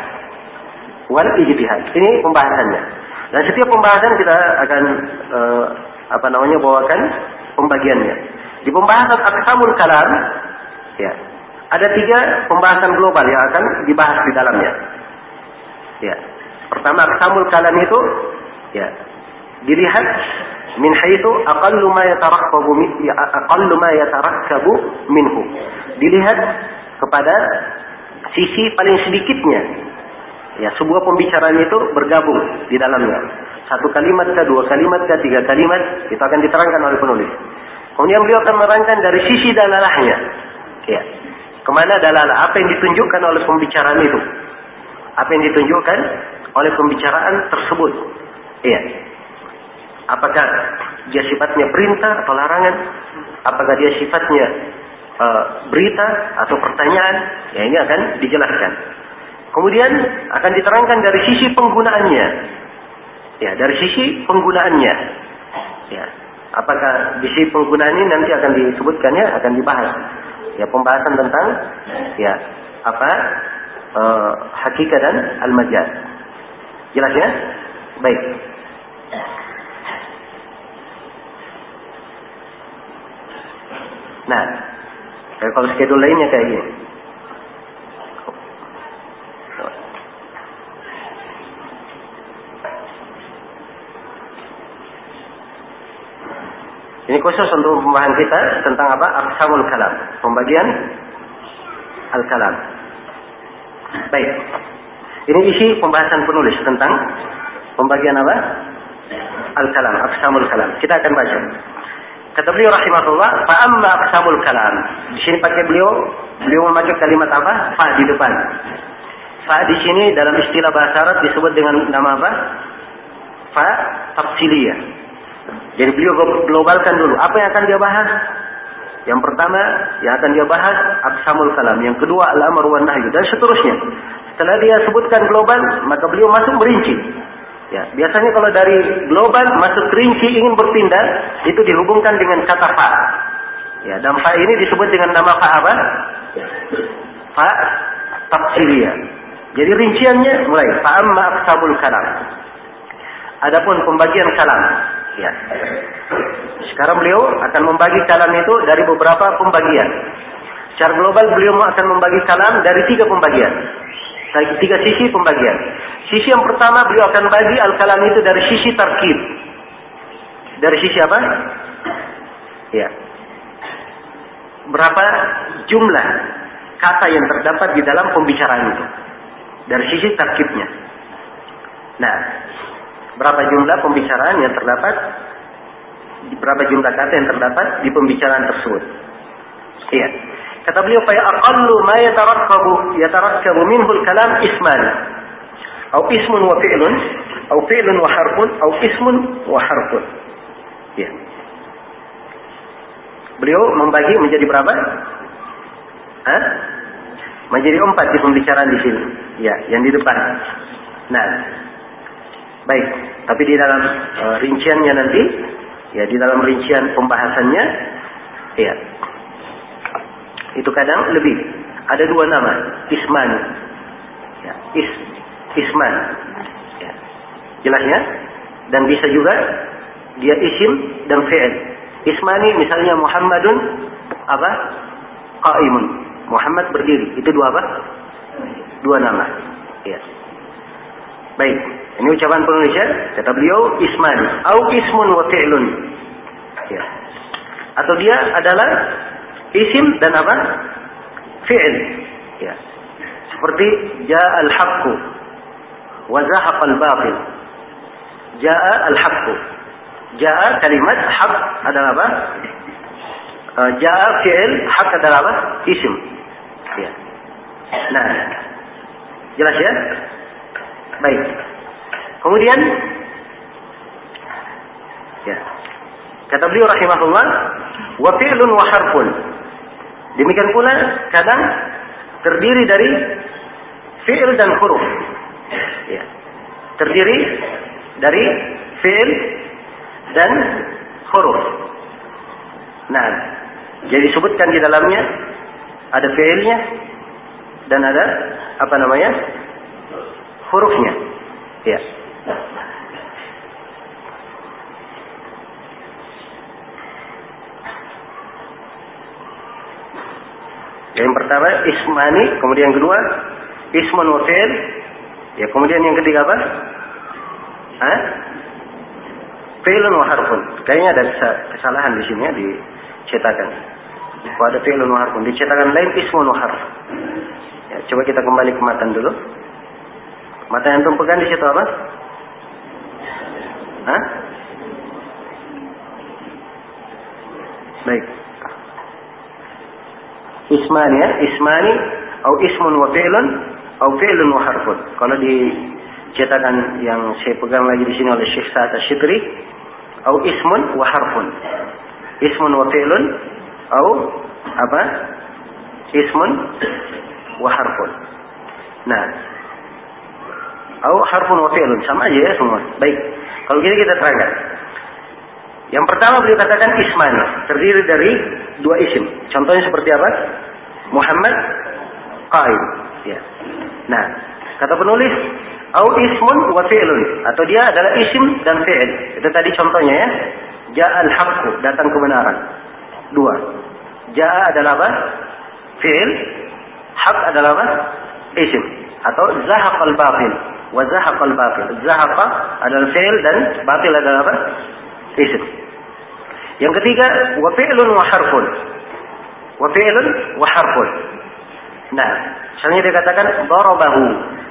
Wal ijtihad. Ini pembahasannya. Dan setiap pembahasan kita akan uh, apa namanya bawakan pembagiannya. Di pembahasan aqsamul kalam ya, ada tiga pembahasan global yang akan dibahas di dalamnya. Ya. Pertama aqsamul kalam itu ya dilihat min haitsu aqallu ma yatarakkabu aqallu ma yatarakkabu minhu. Dilihat kepada sisi paling sedikitnya. Ya, sebuah pembicaraan itu bergabung di dalamnya. Satu kalimat ke, dua kalimat ke, tiga kalimat, itu akan diterangkan oleh penulis. Kemudian beliau akan menerangkan dari sisi dalalahnya. Ya. Kemana dalalah? Apa yang ditunjukkan oleh pembicaraan itu? Apa yang ditunjukkan oleh pembicaraan tersebut? Iya. Apakah dia sifatnya perintah atau larangan? Apakah dia sifatnya uh, berita atau pertanyaan? Ya, ini akan dijelaskan. Kemudian akan diterangkan dari sisi penggunaannya. Ya, dari sisi penggunaannya. Ya, apakah di sisi penggunaan ini nanti akan disebutkan, ya, akan dibahas. Ya, pembahasan tentang ya apa uh, hakikat dan al-majaz. Jelas ya? Baik. Nah, kalau schedule lainnya kayak gini. Ini khusus untuk pembahasan kita tentang apa? Aqsamul kalam, pembagian al-kalam. Baik. Ini isi pembahasan penulis tentang pembagian apa? Al-kalam, aqsamul kalam. Kita akan baca. Kata beliau rahimahullah, fa amma aqsamul kalam. Di sini pakai beliau, beliau memakai kalimat apa? Fa di depan. Fa di sini dalam istilah bahasa Arab disebut dengan nama apa? Fa tafsiliyah. Jadi beliau globalkan dulu apa yang akan dia bahas. Yang pertama yang akan dia bahas aqsamul kalam, yang kedua al-amr wan nahy, dan seterusnya. Setelah dia sebutkan global, maka beliau masuk merinci. Ya, biasanya kalau dari global masuk rinci ingin berpindah, itu dihubungkan dengan kata fa. Ya, dan fa ini disebut dengan nama fa apa? Fa tafsiliyah. Jadi rinciannya mulai fa amma aqsamul kalam. Adapun pembagian kalam, ya. Sekarang beliau akan membagi kalam itu dari beberapa pembagian. Secara global beliau akan membagi kalam dari tiga pembagian. Dari tiga sisi pembagian. Sisi yang pertama beliau akan bagi al-kalam itu dari sisi tarkib. Dari sisi apa? Ya. Berapa jumlah kata yang terdapat di dalam pembicaraan itu. Dari sisi tarkibnya. Nah, berapa jumlah pembicaraan yang terdapat, berapa jumlah kata yang terdapat di pembicaraan tersebut. Iya. Kata beliau, fa aqallu ma yatarakkabu yatarakkabu minhu al-kalam isman. Atau ismun wa fi'lun, atau fi'lun wa harfun, atau ismun wa harfun. Ya. Beliau membagi menjadi berapa? Hah? Menjadi empat di pembicaraan di sini. Ya, yang di depan. Nah, baik. Tapi di dalam uh, rinciannya nanti, ya di dalam rincian pembahasannya, ya. Itu kadang lebih. Ada dua nama, isman. Ya, is, isman. Ya. Jelas ya? Dan bisa juga dia isim dan fi'il. Ismani misalnya Muhammadun apa? Qaimun. Muhammad berdiri. Itu dua apa? Dua nama. Ya. Baik. Ini ucapan penulis ya. Kata beliau ismani. Au ismun wa fi'lun. Ya. Atau dia adalah isim dan apa? Fi'il. Ya. Seperti ja'a al-haqqu wa zahaqa al-batil. Ja'a al-haqqu. Ja'a kalimat haq adalah apa? Uh, ja'a fi'il, haq adalah apa? Isim. Ya. Nah, jelas ya? Baik. Kemudian ya. Kata beliau rahimahullah, wa fi'lun wa harfun. Demikian pula kadang terdiri dari fi'il dan huruf. Ya. Terdiri dari fi'il dan huruf. Nah, jadi sebutkan di dalamnya ada fi'ilnya dan ada apa namanya? Hurufnya. Ya. Yang pertama ismani, kemudian yang kedua ismun wa fi'il. Ya, kemudian yang ketiga apa? Hah? Fi'lun wa harfun. Kayaknya ada kesalahan di sini ya di cetakan. Kalau ada fi'lun wa harfun, di cetakan lain ismun wa harf. Ya, coba kita kembali ke matan dulu. Matan yang pegang di situ apa? Hah? Baik. Ismani ya, ismani atau ismun wa fi'lun atau fi'lun wa harfun. Kalau di cetakan yang saya pegang lagi di sini oleh Syekh Sa'ad Asy-Syitri, atau ismun wa harfun. Ismun wa fi'lun atau apa? Ismun wa harfun. Nah, atau harfun wa fi'lun, sama aja ya semua. Baik. Kalau gini kita terangkan. Yang pertama beliau katakan isman, terdiri dari dua isim. Contohnya seperti apa? Muhammad qaim. Ya. Nah, kata penulis au ismun wa fi'lun, atau dia adalah isim dan fi'il. Itu tadi contohnya ya. Ja'al haqqu, datang kebenaran. Dua. Ja'a adalah apa? Fi'il. Haq adalah apa? Isim. Atau zahaqal batil. Wa zahaqal batil. Zahaqa adalah fi'il dan batil adalah apa? Isim. Yang ketiga, wa fi'lun wa harfun. Wa fi'lun wa harfun. Nah, misalnya dia katakan darabahu.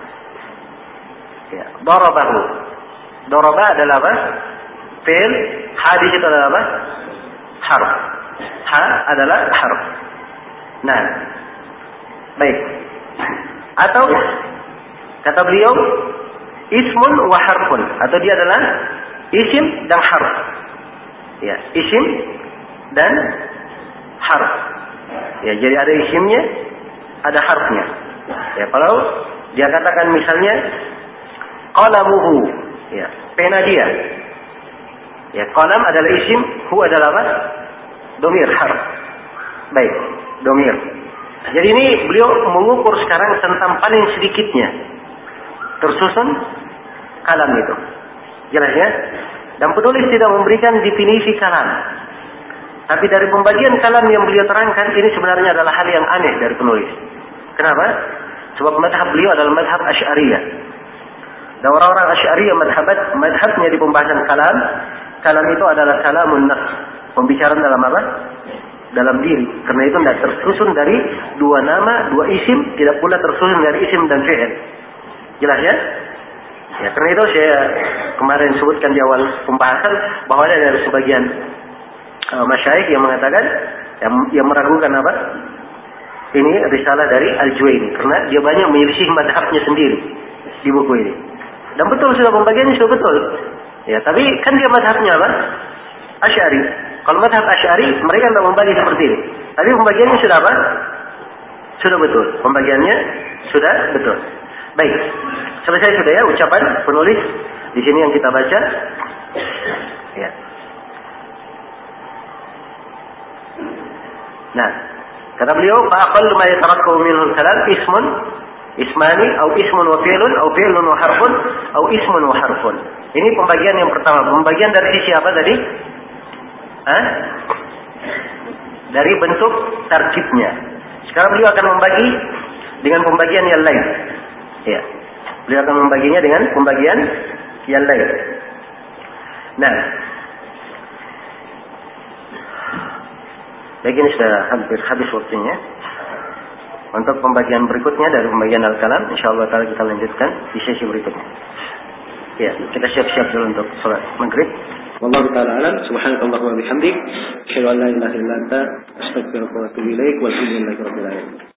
Ya, darabahu. Daraba adalah apa? Fi'il, hadis itu adalah apa? Harf. Ha adalah harf. Nah, baik. Atau kata beliau ismun wa harfun, atau dia adalah isim dan harf. Ya, isim dan harf. Ya, jadi ada isimnya, ada harfnya. Ya, kalau dia katakan misalnya qalamuhu, ya, pena dia. Ya, qalam adalah isim, hu adalah apa? Domir, harf. Baik, domir. Jadi ini beliau mengukur sekarang tentang paling sedikitnya tersusun kalam itu. Jelas ya? Dan penulis tidak memberikan definisi kalam. Tapi dari pembagian kalam yang beliau terangkan, ini sebenarnya adalah hal yang aneh dari penulis. Kenapa? Sebab madhab beliau adalah madhab Asy'ariyah. Dan orang-orang Asy'ariyah madhabat, madhabnya di pembahasan kalam, kalam itu adalah kalamun nafs, pembicaraan dalam apa? Dalam diri. Karena itu tidak tersusun dari dua nama, dua isim, tidak pula tersusun dari isim dan fi'il. Jelas ya? Ya, karena itu saya kemarin sebutkan di awal pembahasan bahwa ada dari sebagian uh, masyayikh yang mengatakan, yang, yang meragukan apa? Ini risalah dari Al-Juwaini, karena dia banyak menyelisih madhabnya sendiri di buku ini. Dan betul sudah pembagiannya sudah betul. Ya, tapi kan dia madhabnya apa? Asy'ari. Kalau madhab Asy'ari, mereka tidak membagi seperti ini. Tapi pembagiannya sudah apa? Sudah betul. Pembagiannya sudah betul. Baik. Selesai sudah ya ucapan penulis di sini yang kita baca. Ya. Nah, kata beliau, fa'aqallu ma yatarakkabu minhu al-kalam ismun ismani au ismun wa fi'lun au fi'lun wa harfun au ismun wa harfun. Ini pembagian yang pertama. Pembagian dari sisi apa tadi? Hah? Dari bentuk tarkibnya. Sekarang beliau akan membagi dengan pembagian yang lain. Ya. Beliau akan membaginya dengan pembagian yang lain. Nah, baik, ini sudah hampir habis waktunya. Untuk pembagian berikutnya dari pembagian al-kalam, insyaallah taala kita lanjutkan di sesi berikutnya. Ya, kita siap-siap dulu untuk salat maghrib. Wallahu taala alam. Subhanakallahumma wa bihamdik, asyhadu an la ilaha illa anta, astaghfiruka wa atubu ilaik. Walhamdulillahirabbil alamin.